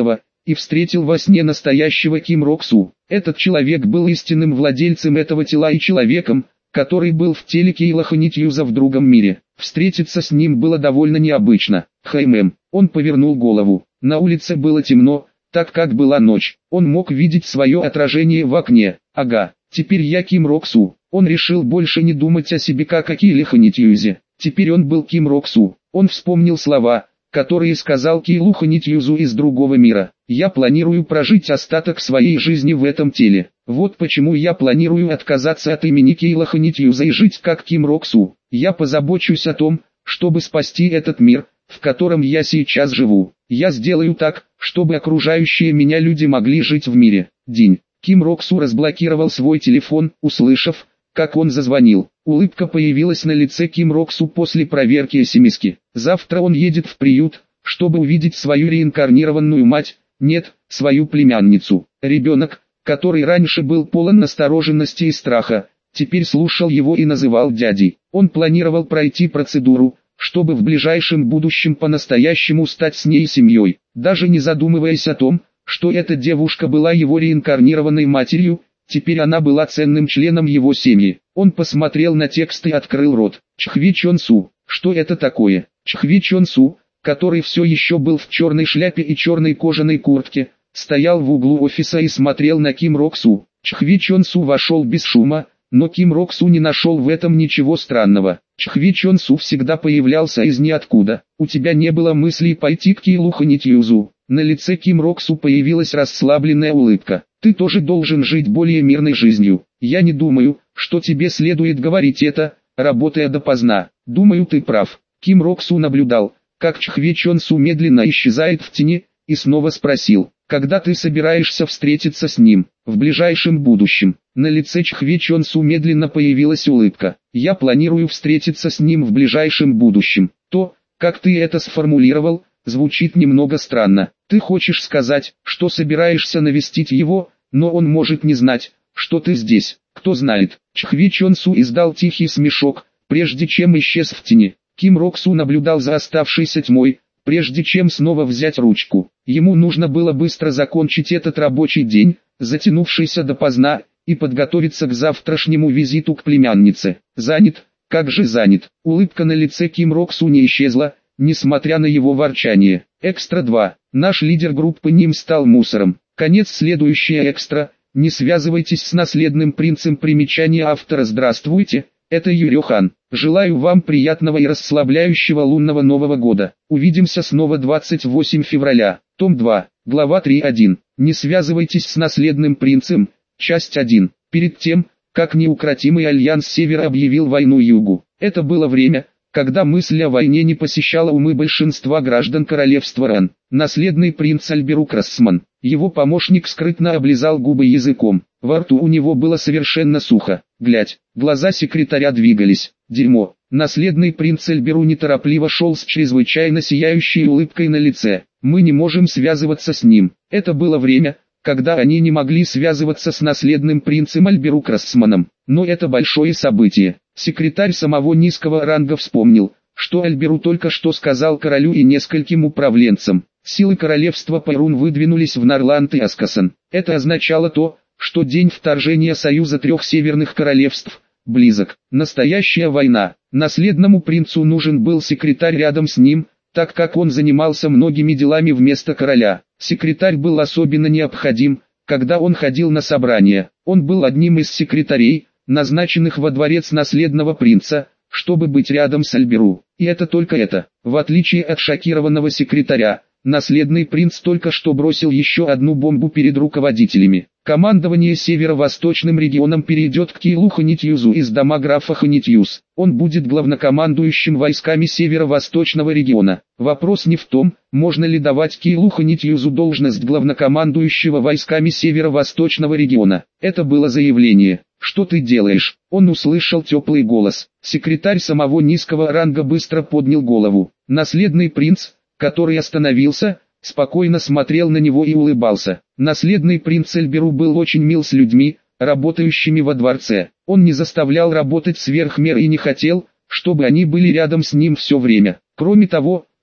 и встретил во сне настоящего Ким Рок Су. Этот человек был истинным владельцем этого тела и человеком, который был в теле Кейла Ханитьюза в другом мире. Встретиться с ним было довольно необычно. «Хаймэм». Он повернул голову. На улице было темно, так как была ночь. Он мог видеть свое отражение в окне. «Ага, теперь я Ким Рок Су». Он решил больше не думать о себе как о Кейле Ханитьюзе. Теперь он был Ким Рок Су. Он вспомнил слова, которые сказал Кейлу Ханитьюзу из другого мира. «Я планирую прожить остаток своей жизни в этом теле. Вот почему я планирую отказаться от имени Кейла Ханитьюза и жить как Ким Рок Су. Я позабочусь о том, чтобы спасти этот мир, в котором я сейчас живу. Я сделаю так, чтобы окружающие меня люди могли жить в мире». День. Ким Рок Су разблокировал свой телефон, услышав, как он зазвонил. Улыбка появилась на лице Ким Рок Су после проверки эс эм эски. Завтра он едет в приют, чтобы увидеть свою реинкарнированную мать, нет, свою племянницу. Ребенок, который раньше был полон настороженности и страха, теперь слушал его и называл дядей. Он планировал пройти процедуру, чтобы в ближайшем будущем по-настоящему стать с ней семьей, даже не задумываясь о том, что эта девушка была его реинкарнированной матерью. Теперь она была ценным членом его семьи. Он посмотрел на текст и открыл рот. Чхви Чон Су. Что это такое? Чхви Чон Су, который все еще был в черной шляпе и черной кожаной куртке, стоял в углу офиса и смотрел на Ким Рок Су. Чхви Чон Су вошел без шума, но Ким Рок Су не нашел в этом ничего странного. Чхви Чон Су всегда появлялся из ниоткуда. У тебя не было мыслей пойти к Кейлу Ханитьюзу. На лице Ким Рок Су появилась расслабленная улыбка. Ты тоже должен жить более мирной жизнью. Я не думаю, что тебе следует говорить это, работая допоздна. Думаю, ты прав. Ким Рок Су наблюдал, как Чхве Чон Су медленно исчезает в тени, и снова спросил, когда ты собираешься встретиться с ним, в ближайшем будущем. На лице Чхве Чон Су медленно появилась улыбка. Я планирую встретиться с ним в ближайшем будущем. То, как ты это сформулировал, звучит немного странно. Ты хочешь сказать, что собираешься навестить его, но он может не знать, что ты здесь. Кто знает. Чхви Чон Су издал тихий смешок, прежде чем исчез в тени. Ким Рок Су наблюдал за оставшейся тьмой, прежде чем снова взять ручку. Ему нужно было быстро закончить этот рабочий день, затянувшийся допоздна, и подготовиться к завтрашнему визиту к племяннице. Занят? Как же занят? Улыбка на лице Ким Рок Су не исчезла, несмотря на его ворчание. Экстра два. Наш лидер группы Ним стал мусором. Конец. Следующее экстра. Не связывайтесь с наследным принцем. Примечание автора. Здравствуйте, это Юрий Хан. Желаю вам приятного и расслабляющего лунного Нового года. Увидимся снова двадцать восьмого февраля. Том два. Глава три точка один. Не связывайтесь с наследным принцем. Часть один. Перед тем, как неукротимый Альянс Севера объявил войну Югу. Это было время, когда мысль о войне не посещала умы большинства граждан королевства Ран. Наследный принц Альберук Рассман, его помощник скрытно облизал губы языком. Во рту у него было совершенно сухо. Глядь, глаза секретаря двигались. Дерьмо. Наследный принц Альберу неторопливо шел с чрезвычайно сияющей улыбкой на лице. Мы не можем связываться с ним. Это было время, когда они не могли связываться с наследным принцем Альберук Рассманом. Но это большое событие. Секретарь самого низкого ранга вспомнил, что Альберу только что сказал королю и нескольким управленцам. Силы королевства Пайрун выдвинулись в Нарланд и Аскасан. Это означало то, что день вторжения Союза трех северных королевств близок. Настоящая война. Наследному принцу нужен был секретарь рядом с ним, так как он занимался многими делами вместо короля. Секретарь был особенно необходим, когда он ходил на собрания. Он был одним из секретарей, назначенных во дворец наследного принца, чтобы быть рядом с Альберу. И это только это. В отличие от шокированного секретаря, наследный принц только что бросил еще одну бомбу перед руководителями. Командование северо-восточным регионом перейдет к Кейлу Ханитьюзу из дома графа Ханитьюз. Он будет главнокомандующим войсками северо-восточного региона. Вопрос не в том, можно ли давать Кейлу Ханитьюзу должность главнокомандующего войсками северо-восточного региона. Это было заявление. «Что ты делаешь?» Он услышал теплый голос. Секретарь самого низкого ранга быстро поднял голову. Наследный принц, который остановился, спокойно смотрел на него и улыбался. Наследный принц Альберу был очень мил с людьми, работающими во дворце. Он не заставлял работать сверх мер и не хотел, чтобы они были рядом с ним все время. Кроме того,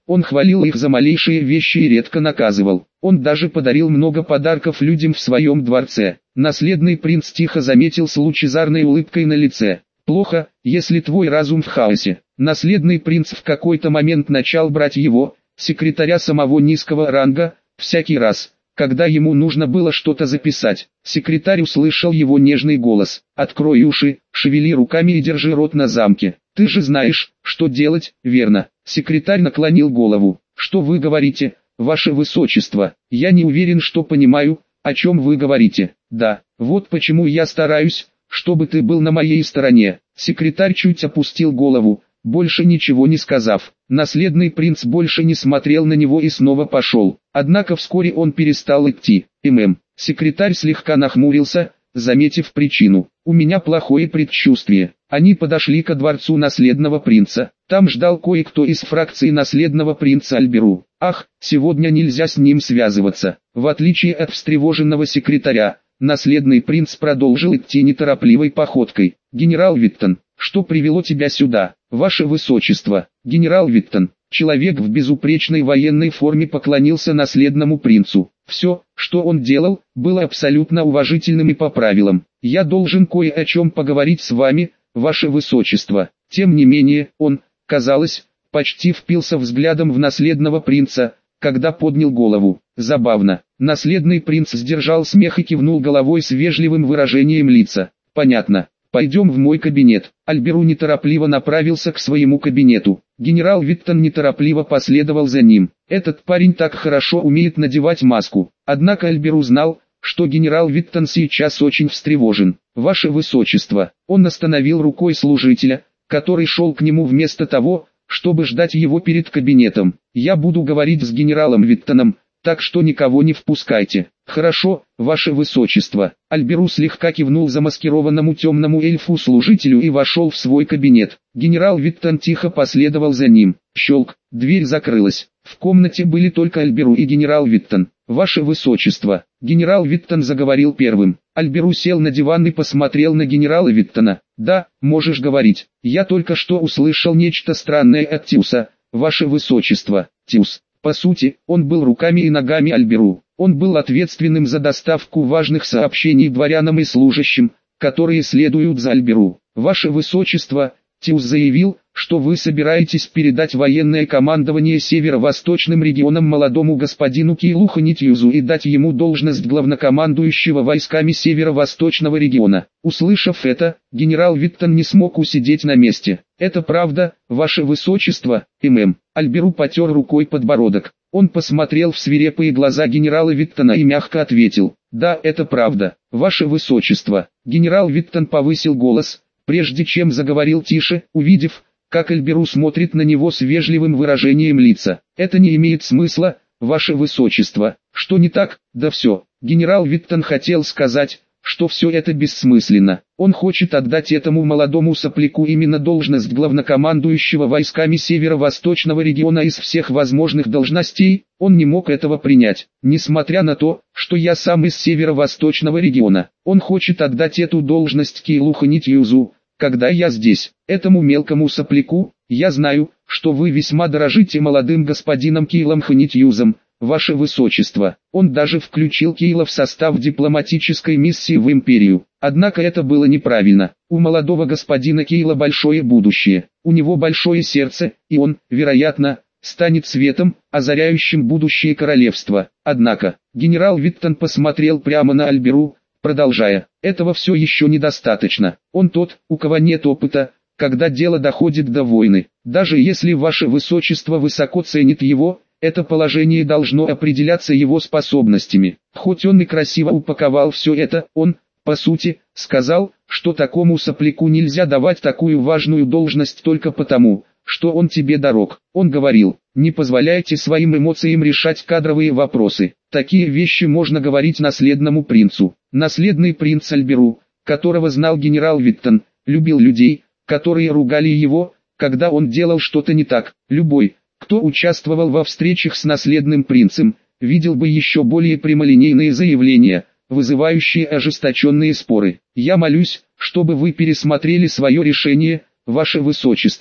Он хвалил их за малейшие вещи и редко наказывал. Он даже подарил много подарков людям в своем дворце. Наследный принц тихо заметил с лучезарной улыбкой на лице: «Плохо, если твой разум в хаосе». Наследный принц в какой-то момент начал брать его, секретаря самого низкого ранга, всякий раз, когда ему нужно было что-то записать. Секретарь услышал его нежный голос: «Открой уши, шевели руками и держи рот на замке. Ты же знаешь, что делать, верно?» Секретарь наклонил голову. «Что вы говорите, ваше высочество? Я не уверен, что понимаю, о чем вы говорите». «Да, вот почему я стараюсь, чтобы ты был на моей стороне». Секретарь чуть опустил голову, больше ничего не сказав. Наследный принц больше не смотрел на него и снова пошел. Однако вскоре он перестал идти. «ММ». Секретарь слегка нахмурился, заметив причину. «У меня плохое предчувствие». Они подошли ко дворцу наследного принца. Там ждал кое-кто из фракции наследного принца Альберу. «Ах, сегодня нельзя с ним связываться». В отличие от встревоженного секретаря, наследный принц продолжил идти неторопливой походкой. «Генерал Виттон, что привело тебя сюда, ваше высочество?» Генерал Виттон, человек в безупречной военной форме, поклонился наследному принцу. Все, что он делал, было абсолютно уважительным и по правилам. «Я должен кое о чем поговорить с вами, ваше высочество». Тем не менее, он, казалось, почти впился взглядом в наследного принца, когда поднял голову. Забавно. Наследный принц сдержал смех и кивнул головой с вежливым выражением лица. «Понятно. Пойдем в мой кабинет». Альберу неторопливо направился к своему кабинету. Генерал Виттон неторопливо последовал за ним. Этот парень так хорошо умеет надевать маску. Однако Альберу знал, что генерал Виттон сейчас очень встревожен. «Ваше высочество». Он остановил рукой служителя, который шел к нему вместо того, чтобы ждать его перед кабинетом. «Я буду говорить с генералом Виттоном, так что никого не впускайте». «Хорошо, ваше высочество». Альберу слегка кивнул замаскированному темному эльфу-служителю и вошел в свой кабинет. Генерал Виттон тихо последовал за ним. Щелк, дверь закрылась. В комнате были только Альберу и генерал Виттон. «Ваше высочество». Генерал Виттон заговорил первым. Альберу сел на диван и посмотрел на генерала Виттона. «Да, можешь говорить. Я только что услышал нечто странное от Тиуса, ваше высочество». Тиус. По сути, он был руками и ногами Альберу. Он был ответственным за доставку важных сообщений дворянам и служащим, которые следуют за Альберу. «Ваше высочество», Тиус заявил, что вы собираетесь передать военное командование северо-восточным регионам молодому господину Кейлу Ханитьюзу и дать ему должность главнокомандующего войсками северо-восточного региона. Услышав это, генерал Виттон не смог усидеть на месте. «Это правда, ваше высочество, ММ». Альберу потер рукой подбородок. Он посмотрел в свирепые глаза генерала Виттона и мягко ответил: «Да, это правда, ваше высочество». Генерал Виттон повысил голос, прежде чем заговорил тише, увидев, как Альберу смотрит на него с вежливым выражением лица. «Это не имеет смысла, ваше высочество». «Что не так?» «Да все». Генерал Виттон хотел сказать, что все это бессмысленно. Он хочет отдать этому молодому сопляку именно должность главнокомандующего войсками северо-восточного региона из всех возможных должностей. Он не мог этого принять, несмотря на то, что я сам из северо-восточного региона. Он хочет отдать эту должность Кейлу Ханитьюзу, когда я здесь. Этому мелкому сопляку, я знаю, что вы весьма дорожите молодым господином Кейлом Ханитьюзом, ваше высочество. Он даже включил Кейла в состав дипломатической миссии в империю. Однако это было неправильно. У молодого господина Кейла большое будущее. У него большое сердце, и он, вероятно, станет светом, озаряющим будущее королевства. Однако, генерал Виттон посмотрел прямо на Альберу, продолжая: «Этого все еще недостаточно. Он тот, у кого нет опыта, когда дело доходит до войны. Даже если ваше высочество высоко ценит его, это положение должно определяться его способностями». Хоть он и красиво упаковал все это, он, по сути, сказал, что такому сопляку нельзя давать такую важную должность только потому, что он тебе дорог. Он говорил: «Не позволяйте своим эмоциям решать кадровые вопросы». Такие вещи можно говорить наследному принцу. Наследный принц Альберу, которого знал генерал Виттон, любил людей, которые ругали его, когда он делал что-то не так. Любой, кто участвовал во встречах с наследным принцем, видел бы еще более прямолинейные заявления, вызывающие ожесточенные споры. «Я молюсь, чтобы вы пересмотрели свое решение, ваше высочество».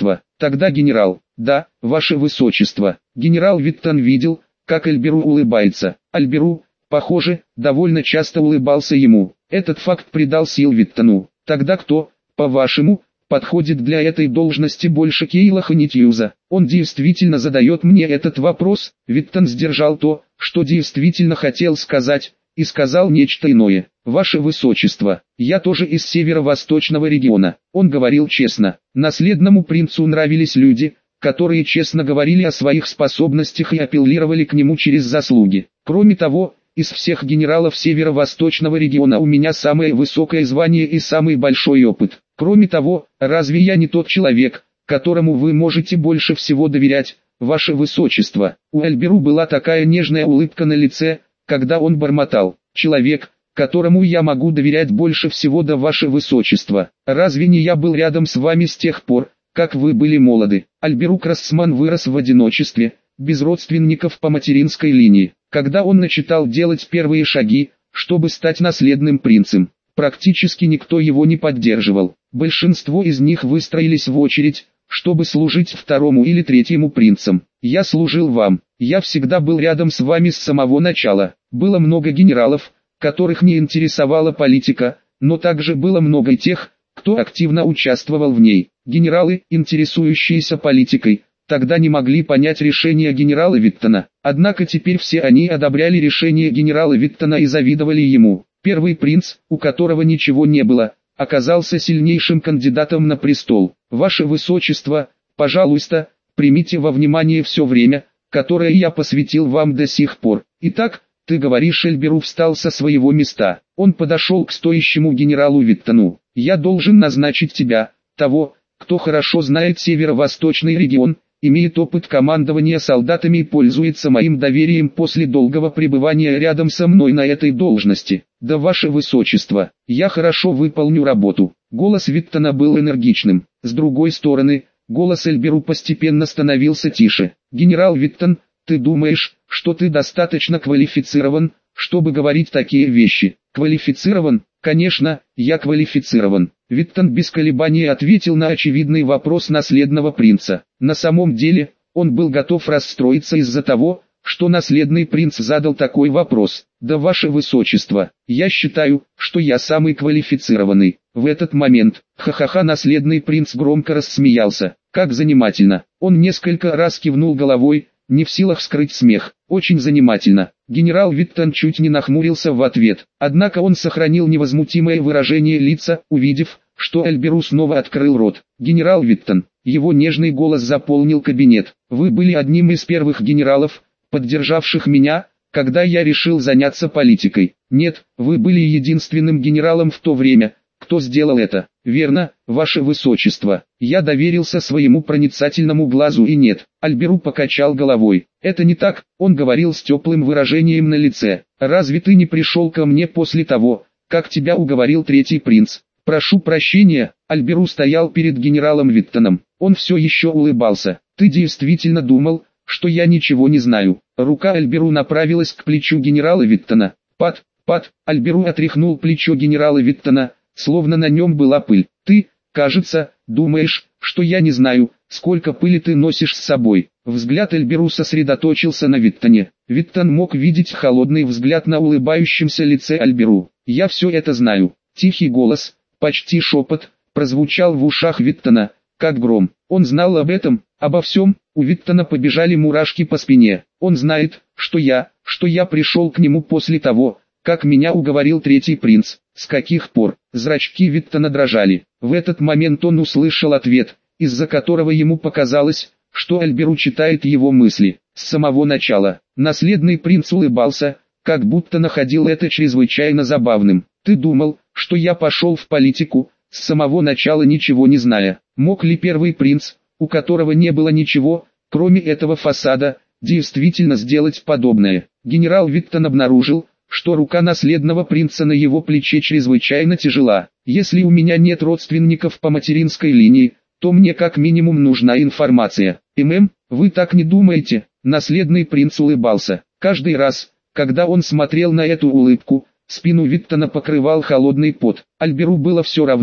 Тогда генерал: да, ваше высочество. Генерал Виттон видел, как Альберу улыбается. Альберу, похоже, довольно часто улыбался ему. Этот факт придал сил Виттону. Тогда кто, по-вашему, подходит для этой должности больше Кейлаха Нитьюза? Он действительно задает мне этот вопрос. Виттон сдержал то, что действительно хотел сказать, и сказал нечто иное. Ваше высочество, я тоже из северо-восточного региона. Он говорил честно. Наследному принцу нравились люди, которые честно говорили о своих способностях и апеллировали к нему через заслуги. Кроме того, из всех генералов северо-восточного региона у меня самое высокое звание и самый большой опыт. Кроме того, разве я не тот человек, которому вы можете больше всего доверять, ваше высочество? У Альберу была такая нежная улыбка на лице, когда он бормотал: человек, которому я могу доверять больше всего, да, ваше высочество. Разве не я был рядом с вами с тех пор, как вы были молоды? Альберу Крассман вырос в одиночестве, без родственников по материнской линии. Когда он начал делать первые шаги, чтобы стать наследным принцем, практически никто его не поддерживал. Большинство из них выстроились в очередь, чтобы служить второму или третьему принцам. Я служил вам, я всегда был рядом с вами с самого начала. Было много генералов, которых не интересовала политика, но также было много тех, кто активно участвовал в ней. Генералы, интересующиеся политикой, тогда не могли понять решение генерала Виттона. Однако теперь все они одобряли решение генерала Виттона и завидовали ему. Первый принц, у которого ничего не было, оказался сильнейшим кандидатом на престол. Ваше высочество, пожалуйста, примите во внимание все время, которое я посвятил вам до сих пор. Итак, ты говоришь, Альберу встал со своего места. Он подошел к стоящему генералу Виттону. Я должен назначить тебя, того, кто хорошо знает северо-восточный регион, имеет опыт командования солдатами и пользуется моим доверием после долгого пребывания рядом со мной на этой должности. Да, ваше высочество, я хорошо выполню работу. Голос Виттона был энергичным. С другой стороны, голос Альберу постепенно становился тише. Генерал Виттон, ты думаешь, что ты достаточно квалифицирован, чтобы говорить такие вещи? Квалифицирован? Конечно, я квалифицирован. Виттон без колебаний ответил на очевидный вопрос наследного принца. На самом деле, он был готов расстроиться из-за того, что наследный принц задал такой вопрос. Да, ваше высочество, я считаю, что я самый квалифицированный. В этот момент, ха-ха-ха, наследный принц громко рассмеялся. Как занимательно. Он несколько раз кивнул головой, не в силах скрыть смех. Очень занимательно. Генерал Виттон чуть не нахмурился в ответ. Однако он сохранил невозмутимое выражение лица, увидев, что Альберу снова открыл рот. Генерал Виттон, его нежный голос заполнил кабинет. Вы были одним из первых генералов, поддержавших меня, когда я решил заняться политикой. Нет, вы были единственным генералом в то время, кто сделал это. Верно, ваше высочество. Я доверился своему проницательному глазу и нет. Альберу покачал головой. Это не так, он говорил с теплым выражением на лице. Разве ты не пришел ко мне после того, как тебя уговорил третий принц? Прошу прощения, Альберу стоял перед генералом Виттоном. Он все еще улыбался. Ты действительно думал, что я ничего не знаю? Рука Альберу направилась к плечу генерала Виттона. Пат, пат, Альберу отряхнул плечо генерала Виттона, словно на нем была пыль. Ты, кажется, думаешь, что я не знаю, сколько пыли ты носишь с собой. Взгляд Альберу сосредоточился на Виттоне. Виттон мог видеть холодный взгляд на улыбающемся лице Альберу. Я все это знаю. Тихий голос, почти шепот, прозвучал в ушах Виттона, как гром. Он знал об этом, обо всем. У Виттона побежали мурашки по спине. Он знает, что я, что я пришел к нему после того, как меня уговорил третий принц. С каких пор? Зрачки Виттона дрожали. В этот момент он услышал ответ, из-за которого ему показалось, что Альберу читает его мысли. С самого начала, наследный принц улыбался, как будто находил это чрезвычайно забавным. Ты думал, что я пошел в политику, с самого начала ничего не зная? Мог ли первый принц, у которого не было ничего, кроме этого фасада, действительно сделать подобное? Генерал Виттон обнаружил, что рука наследного принца на его плече чрезвычайно тяжела. Если у меня нет родственников по материнской линии, то мне как минимум нужна информация. ММ, вы так не думаете? Наследный принц улыбался. Каждый раз, когда он смотрел на эту улыбку, спину Виттона покрывал холодный пот. Альберу было все равно,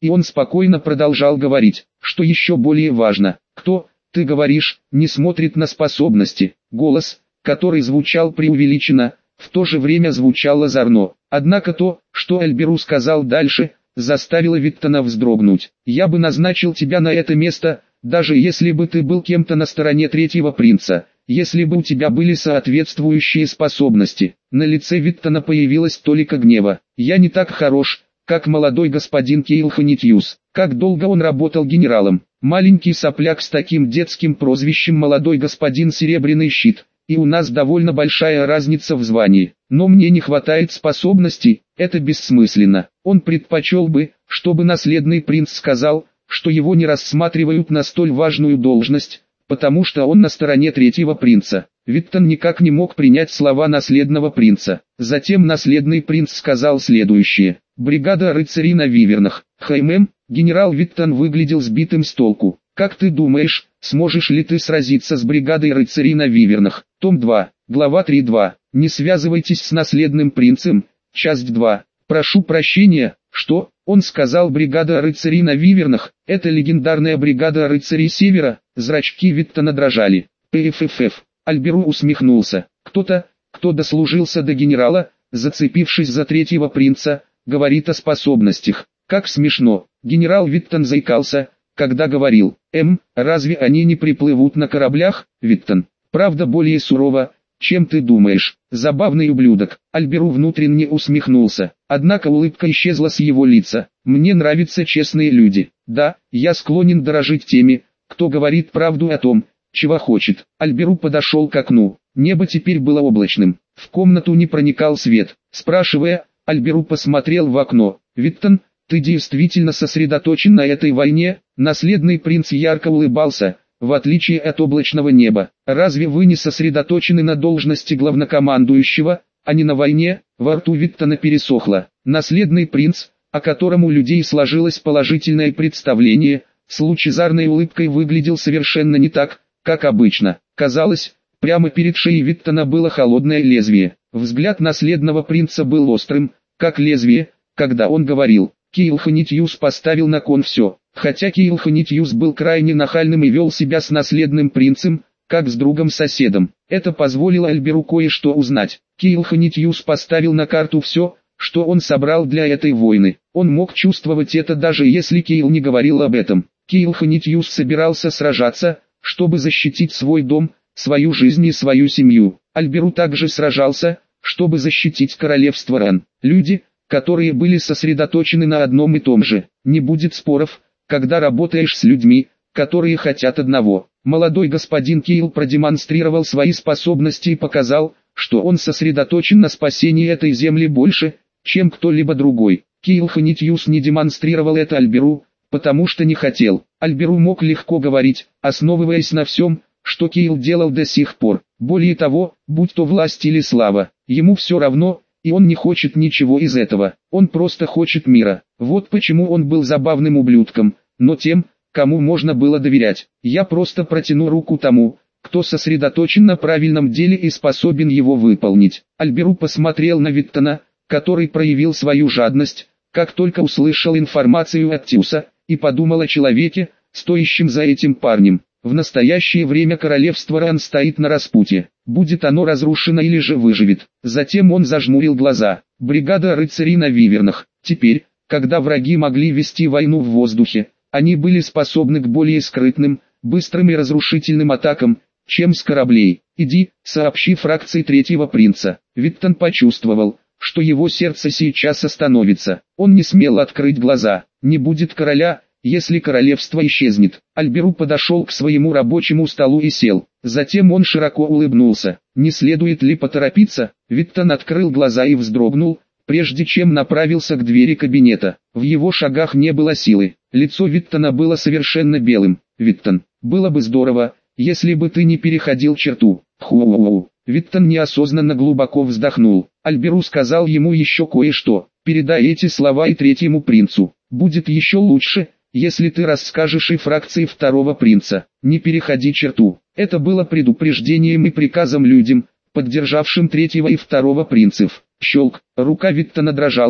и он спокойно продолжал говорить, что еще более важно, кто, ты говоришь, не смотрит на способности. Голос, который звучал преувеличенно, в то же время звучал озорно. Однако то, что Альберу сказал дальше, заставило Виттона вздрогнуть. «Я бы назначил тебя на это место, даже если бы ты был кем-то на стороне третьего принца, если бы у тебя были соответствующие способности». На лице Виттона появилась толика гнева. «Я не так хорош, как молодой господин Кейл Ханитьюс. Как долго он работал генералом? Маленький сопляк с таким детским прозвищем молодой господин Серебряный щит. И у нас довольно большая разница в звании. Но мне не хватает способностей, это бессмысленно. Он предпочел бы, чтобы наследный принц сказал, что его не рассматривают на столь важную должность, потому что он на стороне третьего принца». Виттон никак не мог принять слова наследного принца. Затем наследный принц сказал следующее. «Бригада рыцарей на вивернах. Хаймем». Генерал Виттон выглядел сбитым с толку. «Как ты думаешь, сможешь ли ты сразиться с бригадой рыцарей на вивернах?» Том два, глава три два. «Не связывайтесь с наследным принцем». Часть два. «Прошу прощения, что?» Он сказал «бригада рыцарей на вивернах». Это легендарная бригада рыцарей Севера. Зрачки Виттона дрожали. «Пффф». Альберу усмехнулся. «Кто-то, кто дослужился до генерала, зацепившись за третьего принца, говорит о способностях. Как смешно». Генерал Виттон заикался, когда говорил. «Эм, разве они не приплывут на кораблях, Виттон? Правда более сурово, чем ты думаешь. Забавный ублюдок». Альберу внутренне усмехнулся, однако улыбка исчезла с его лица. «Мне нравятся честные люди. Да, я склонен дорожить теми, кто говорит правду о том, чего хочет». Альберу подошел к окну. Небо теперь было облачным. В комнату не проникал свет. Спрашивая, Альберу посмотрел в окно. «Виттон, ты действительно сосредоточен на этой войне?» Наследный принц ярко улыбался, в отличие от облачного неба. «Разве вы не сосредоточены на должности главнокомандующего, а не на войне?» Во рту Виттона пересохло. Наследный принц, о котором у людей сложилось положительное представление, с лучезарной улыбкой выглядел совершенно не так, как обычно. Казалось, прямо перед шеей Виттона было холодное лезвие. Взгляд наследного принца был острым, как лезвие, когда он говорил. Кейл Ханитьюс поставил на кон все. Хотя Кейл Ханитьюс был крайне нахальным и вел себя с наследным принцем, как с другом-соседом. Это позволило Альберу кое-что узнать. Кейл Ханитьюс поставил на карту все, что он собрал для этой войны. Он мог чувствовать это даже если Кейл не говорил об этом. Кейл Ханитьюс собирался сражаться, чтобы защитить свой дом, свою жизнь и свою семью. Альберу также сражался, чтобы защитить королевство Ран. Люди, которые были сосредоточены на одном и том же. Не будет споров, когда работаешь с людьми, которые хотят одного. Молодой господин Кейл продемонстрировал свои способности и показал, что он сосредоточен на спасении этой земли больше, чем кто-либо другой. Кейл Ханитьюс не демонстрировал это Альберу, потому что не хотел. Альберу мог легко говорить, основываясь на всем, что Кейл делал до сих пор. Более того, будь то власть или слава, ему все равно, и он не хочет ничего из этого. Он просто хочет мира. Вот почему он был забавным ублюдком, но тем, кому можно было доверять. Я просто протяну руку тому, кто сосредоточен на правильном деле и способен его выполнить. Альберу посмотрел на Виттона, который проявил свою жадность, как только услышал информацию от Тиуса, и подумал о человеке, стоящем за этим парнем. В настоящее время королевство Ран стоит на распутье. Будет оно разрушено или же выживет. Затем он зажмурил глаза. Бригада рыцарей на вивернах. Теперь, когда враги могли вести войну в воздухе, они были способны к более скрытным, быстрым и разрушительным атакам, чем с кораблей. «Иди, сообщи фракции третьего принца». Виттон почувствовал, что его сердце сейчас остановится. Он не смел открыть глаза. Не будет короля, если королевство исчезнет. Альберу подошел к своему рабочему столу и сел. Затем он широко улыбнулся. Не следует ли поторопиться? Виттон открыл глаза и вздрогнул, прежде чем направился к двери кабинета. В его шагах не было силы. Лицо Виттона было совершенно белым. «Виттон, было бы здорово, если бы ты не переходил черту». Ху-у-у. Виттон неосознанно глубоко вздохнул. Альберу сказал ему еще кое-что. «Передай эти слова и третьему принцу. Будет еще лучше, если ты расскажешь и фракции второго принца. Не переходи черту». Это было предупреждением и приказом людям, поддержавшим третьего и второго принцев. Щелк, рука Виттона дрожала,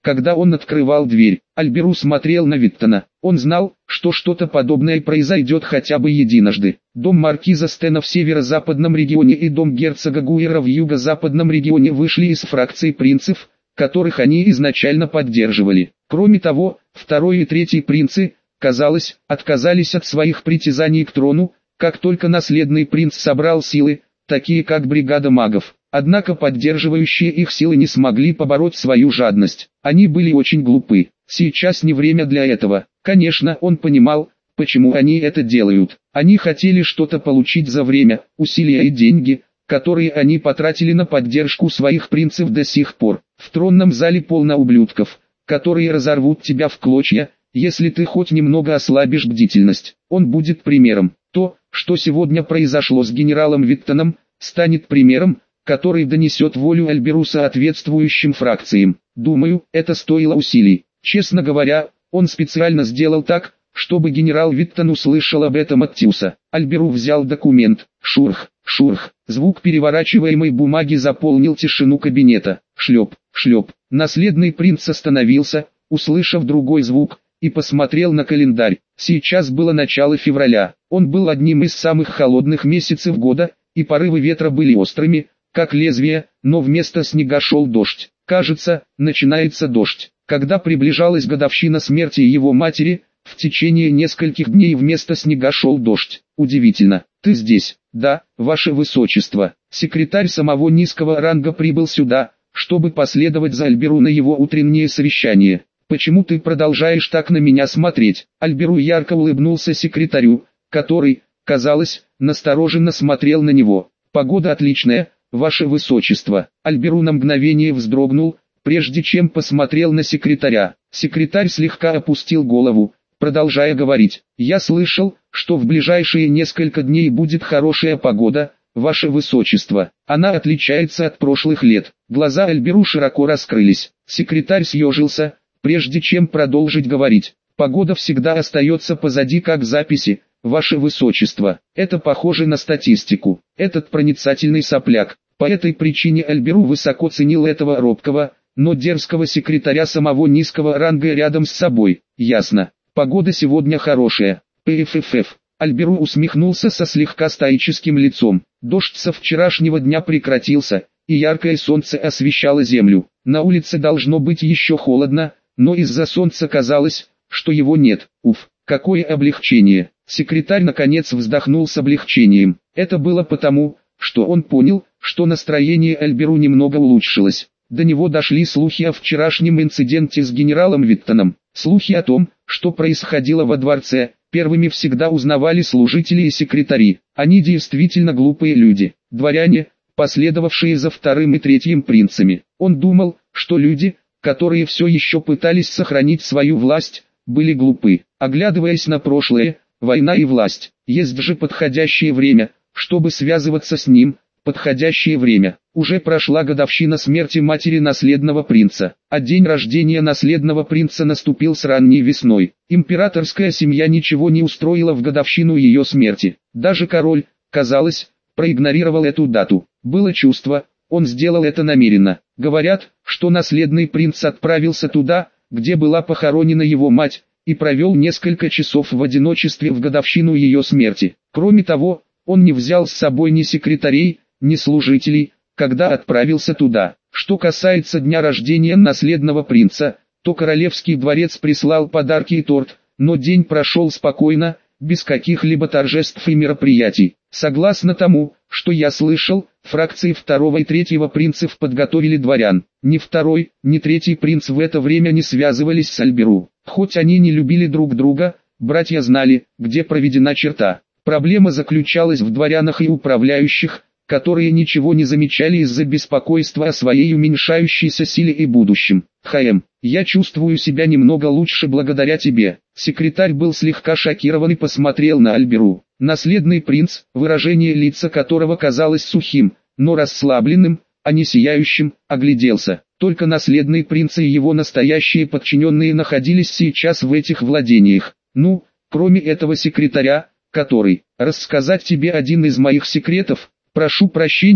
Когда он открывал дверь, Альберу смотрел на Виттона. Он знал, что что-то подобное произойдет хотя бы единожды. Дом маркиза Стена в северо-западном регионе и дом герцога Гуэра в юго-западном регионе вышли из фракции принцев, которых они изначально поддерживали. Кроме того, второй и третий принцы, казалось, отказались от своих притязаний к трону, как только наследный принц собрал силы, такие как бригада магов. Однако поддерживающие их силы не смогли побороть свою жадность. Они были очень глупы. Сейчас не время для этого. Конечно, он понимал, почему они это делают. Они хотели что-то получить за время, усилия и деньги, которые они потратили на поддержку своих принцев до сих пор. В тронном зале полно ублюдков, которые разорвут тебя в клочья, если ты хоть немного ослабишь бдительность. Он будет примером. То, что сегодня произошло с генералом Виттоном, станет примером, который донесет волю Альберу соответствующим фракциям. Думаю, это стоило усилий. Честно говоря, он специально сделал так, чтобы генерал Виттон услышал об этом от Тиуса. Альберу взял документ. Шурх, шурх. Звук переворачиваемой бумаги заполнил тишину кабинета. Шлеп, шлеп. Наследный принц остановился, услышав другой звук, и посмотрел на календарь. Сейчас было начало февраля. Он был одним из самых холодных месяцев года, и порывы ветра были острыми, как лезвие, но вместо снега шел дождь. Кажется, начинается дождь. Когда приближалась годовщина смерти его матери, в течение нескольких дней вместо снега шел дождь. Удивительно. Ты здесь? Да, ваше высочество. Секретарь самого низкого ранга прибыл сюда, чтобы последовать за Альберу на его утреннее совещание. Почему ты продолжаешь так на меня смотреть? Альберу ярко улыбнулся секретарю, который, казалось, настороженно смотрел на него. Погода отличная, ваше высочество. Альберу на мгновение вздрогнул, прежде чем посмотрел на секретаря. Секретарь слегка опустил голову, продолжая говорить. Я слышал, что в ближайшие несколько дней будет хорошая погода, ваше высочество. Она отличается от прошлых лет. Глаза Альберу широко раскрылись. Секретарь съежился, прежде чем продолжить говорить. Погода всегда остается позади как записи, ваше высочество. Это похоже на статистику. Этот проницательный сопляк. По этой причине Альберу высоко ценил этого робкого, но дерзкого секретаря самого низкого ранга рядом с собой. Ясно. Погода сегодня хорошая. Пффф. Альберу усмехнулся со слегка стоическим лицом. Дождь со вчерашнего дня прекратился, и яркое солнце освещало землю. На улице должно быть еще холодно, но из-за солнца казалось, что его нет. Уф, какое облегчение. Секретарь наконец вздохнул с облегчением. Это было потому, что он понял, что настроение Альберу немного улучшилось. До него дошли слухи о вчерашнем инциденте с генералом Виттоном. Слухи о том, что происходило во дворце, первыми всегда узнавали служители и секретари. Они действительно глупые люди. Дворяне, последовавшие за вторым и третьим принцами. Он думал, что люди, которые все еще пытались сохранить свою власть, были глупы. Оглядываясь на прошлое, война и власть, есть же подходящее время, чтобы связываться с ним, подходящее время. Уже прошла годовщина смерти матери наследного принца, а день рождения наследного принца наступил с ранней весной. Императорская семья ничего не устроила в годовщину ее смерти. Даже король, казалось, проигнорировал эту дату. Было чувство, он сделал это намеренно. Говорят, что наследный принц отправился туда, где была похоронена его мать, и провел несколько часов в одиночестве в годовщину ее смерти. Кроме того, он не взял с собой ни секретарей, ни служителей, когда отправился туда. Что касается дня рождения наследного принца, то королевский дворец прислал подарки и торт, но день прошел спокойно, без каких-либо торжеств и мероприятий. Согласно тому, что я слышал, фракции второго и третьего принцев подготовили дворян. Ни второй, ни третий принц в это время не связывались с Альберу. Хоть они не любили друг друга, братья знали, где проведена черта. Проблема заключалась в дворянах и управляющих, которые ничего не замечали из-за беспокойства о своей уменьшающейся силе и будущем. Хаэм, я чувствую себя немного лучше благодаря тебе. Секретарь был слегка шокирован и посмотрел на Альберу. Наследный принц, выражение лица которого казалось сухим, но расслабленным, а не сияющим, огляделся. Только наследный принц и его настоящие подчиненные находились сейчас в этих владениях. Ну, кроме этого секретаря, который, рассказать тебе один из моих секретов. Прошу прощения,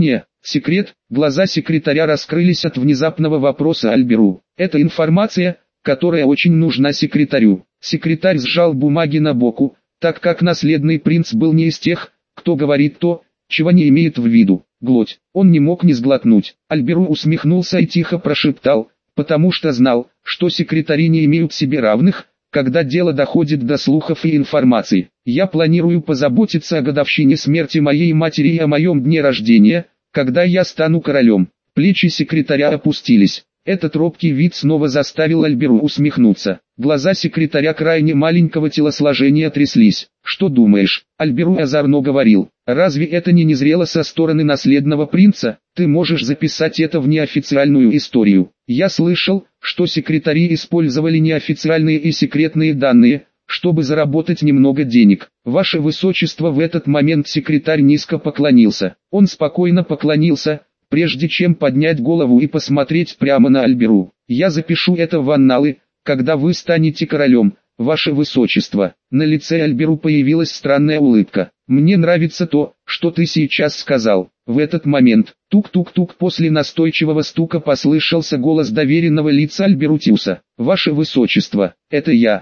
Секрет. Глаза секретаря раскрылись от внезапного вопроса Альберу. Это информация, которая очень нужна секретарю. Секретарь сжал бумаги на боку, так как наследный принц был не из тех, кто говорит то, чего не имеет в виду. Глоть. Он не мог не сглотнуть. Альберу усмехнулся и тихо прошептал, потому что знал, что секретари не имеют себе равных, когда дело доходит до слухов и информации. Я планирую позаботиться о годовщине смерти моей матери и о моем дне рождения, когда я стану королем. Плечи секретаря опустились. Этот робкий вид снова заставил Альберу усмехнуться. Глаза секретаря крайне маленького телосложения тряслись. «Что думаешь?» Альберу озорно говорил. «Разве это не незрело со стороны наследного принца? Ты можешь записать это в неофициальную историю. Я слышал, что секретари использовали неофициальные и секретные данные, чтобы заработать немного денег. Ваше Высочество». В этот момент секретарь низко поклонился. Он спокойно поклонился, прежде чем поднять голову и посмотреть прямо на Альберу. «Я запишу это в анналы, когда вы станете королем, Ваше Высочество». На лице Альберу появилась странная улыбка. «Мне нравится то, что ты сейчас сказал». В этот момент, тук-тук-тук, после настойчивого стука послышался голос доверенного лица Альберу Тиуса. «Ваше Высочество, это я».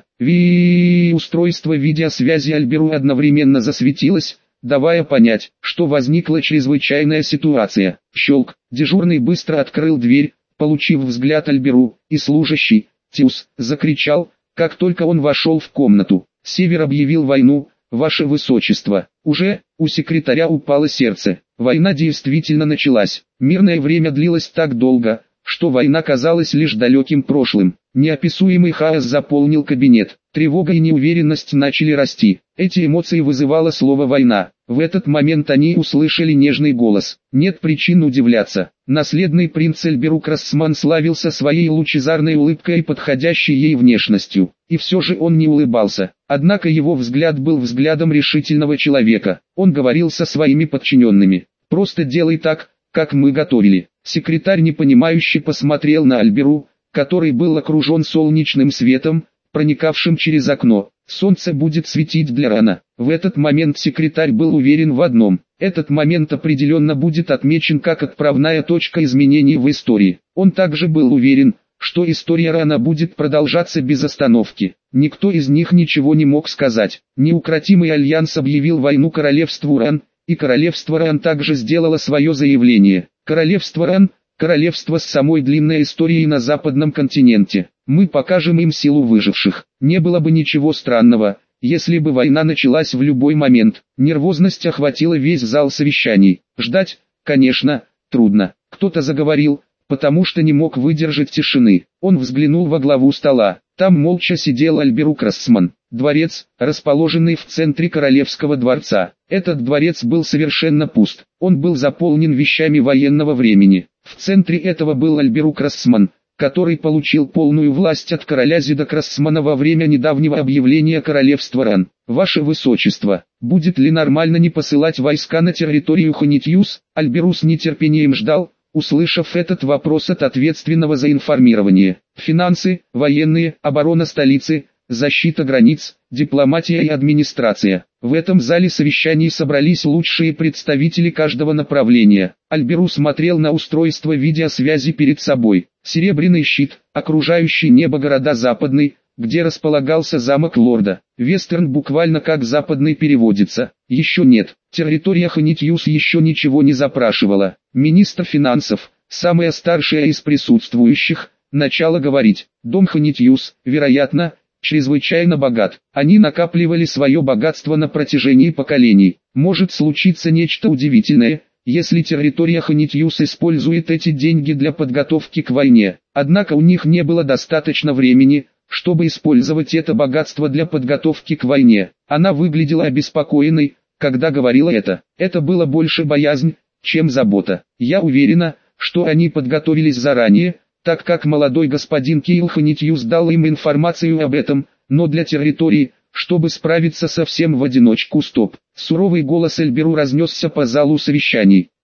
Ви устройство видеосвязи Альберу одновременно засветилось, давая понять, что возникла чрезвычайная ситуация. Щелк. Дежурный быстро открыл дверь, получив взгляд Альберу, и служащий, Тиус, закричал, как только он вошел в комнату. «Север объявил войну, Ваше Высочество». Уже, у секретаря упало сердце. Война действительно началась. Мирное время длилось так долго, что война казалась лишь далеким прошлым. Неописуемый хаос заполнил кабинет. Тревога и неуверенность начали расти. Эти эмоции вызывало слово «война». В этот момент они услышали нежный голос. Нет причин удивляться. Наследный принц Альберу Крассман славился своей лучезарной улыбкой и подходящей ей внешностью. И все же он не улыбался. Однако его взгляд был взглядом решительного человека. Он говорил со своими подчиненными. «Просто делай так, как мы готовили». Секретарь непонимающе посмотрел на Альберу, который был окружен солнечным светом, проникавшим через окно. Солнце будет светить для Рана. В этот момент секретарь был уверен в одном. Этот момент определенно будет отмечен как отправная точка изменений в истории. Он также был уверен, что история Рана будет продолжаться без остановки. Никто из них ничего не мог сказать. Неукротимый альянс объявил войну королевству Ран, и королевство Ран также сделало свое заявление. Королевство Ран – королевство с самой длинной историей на западном континенте. Мы покажем им силу выживших. Не было бы ничего странного, если бы война началась в любой момент. Нервозность охватила весь зал совещаний. Ждать, конечно, трудно. Кто-то заговорил, потому что не мог выдержать тишины. Он взглянул во главу стола. Там молча сидел Альберу Крассман. Дворец, расположенный в центре королевского дворца. Этот дворец был совершенно пуст. Он был заполнен вещами военного времени. В центре этого был Альберу Крассман, который получил полную власть от короля Зида Крассмана во время недавнего объявления королевства Ран. «Ваше Высочество, будет ли нормально не посылать войска на территорию Хонитьюс?» Альберу с нетерпением ждал, услышав этот вопрос от ответственного за информирование. Финансы, военные, оборона столицы, защита границ, дипломатия и администрация. В этом зале совещаний собрались лучшие представители каждого направления. Альберу смотрел на устройство видеосвязи перед собой. Серебряный щит, окружающий небо города Западный, где располагался замок лорда. Вестерн буквально как западный переводится. Еще нет, территория Хонитьюс еще ничего не запрашивала. Министр финансов, самая старшая из присутствующих, начала говорить. Дом Хонитьюс, вероятно, чрезвычайно богат. Они накапливали свое богатство на протяжении поколений. Может случиться нечто удивительное, если территория Хонитьюс использует эти деньги для подготовки к войне. Однако у них не было достаточно времени, чтобы использовать это богатство для подготовки к войне. Она выглядела обеспокоенной, когда говорила это. Это было больше боязнь, чем забота. Я уверена, что они подготовились заранее, так как молодой господин Кейл Хонитьюс дал им информацию об этом, но для территории, чтобы справиться со всем в одиночку. Стоп. Суровый голос Альберу разнесся по залу совещаний.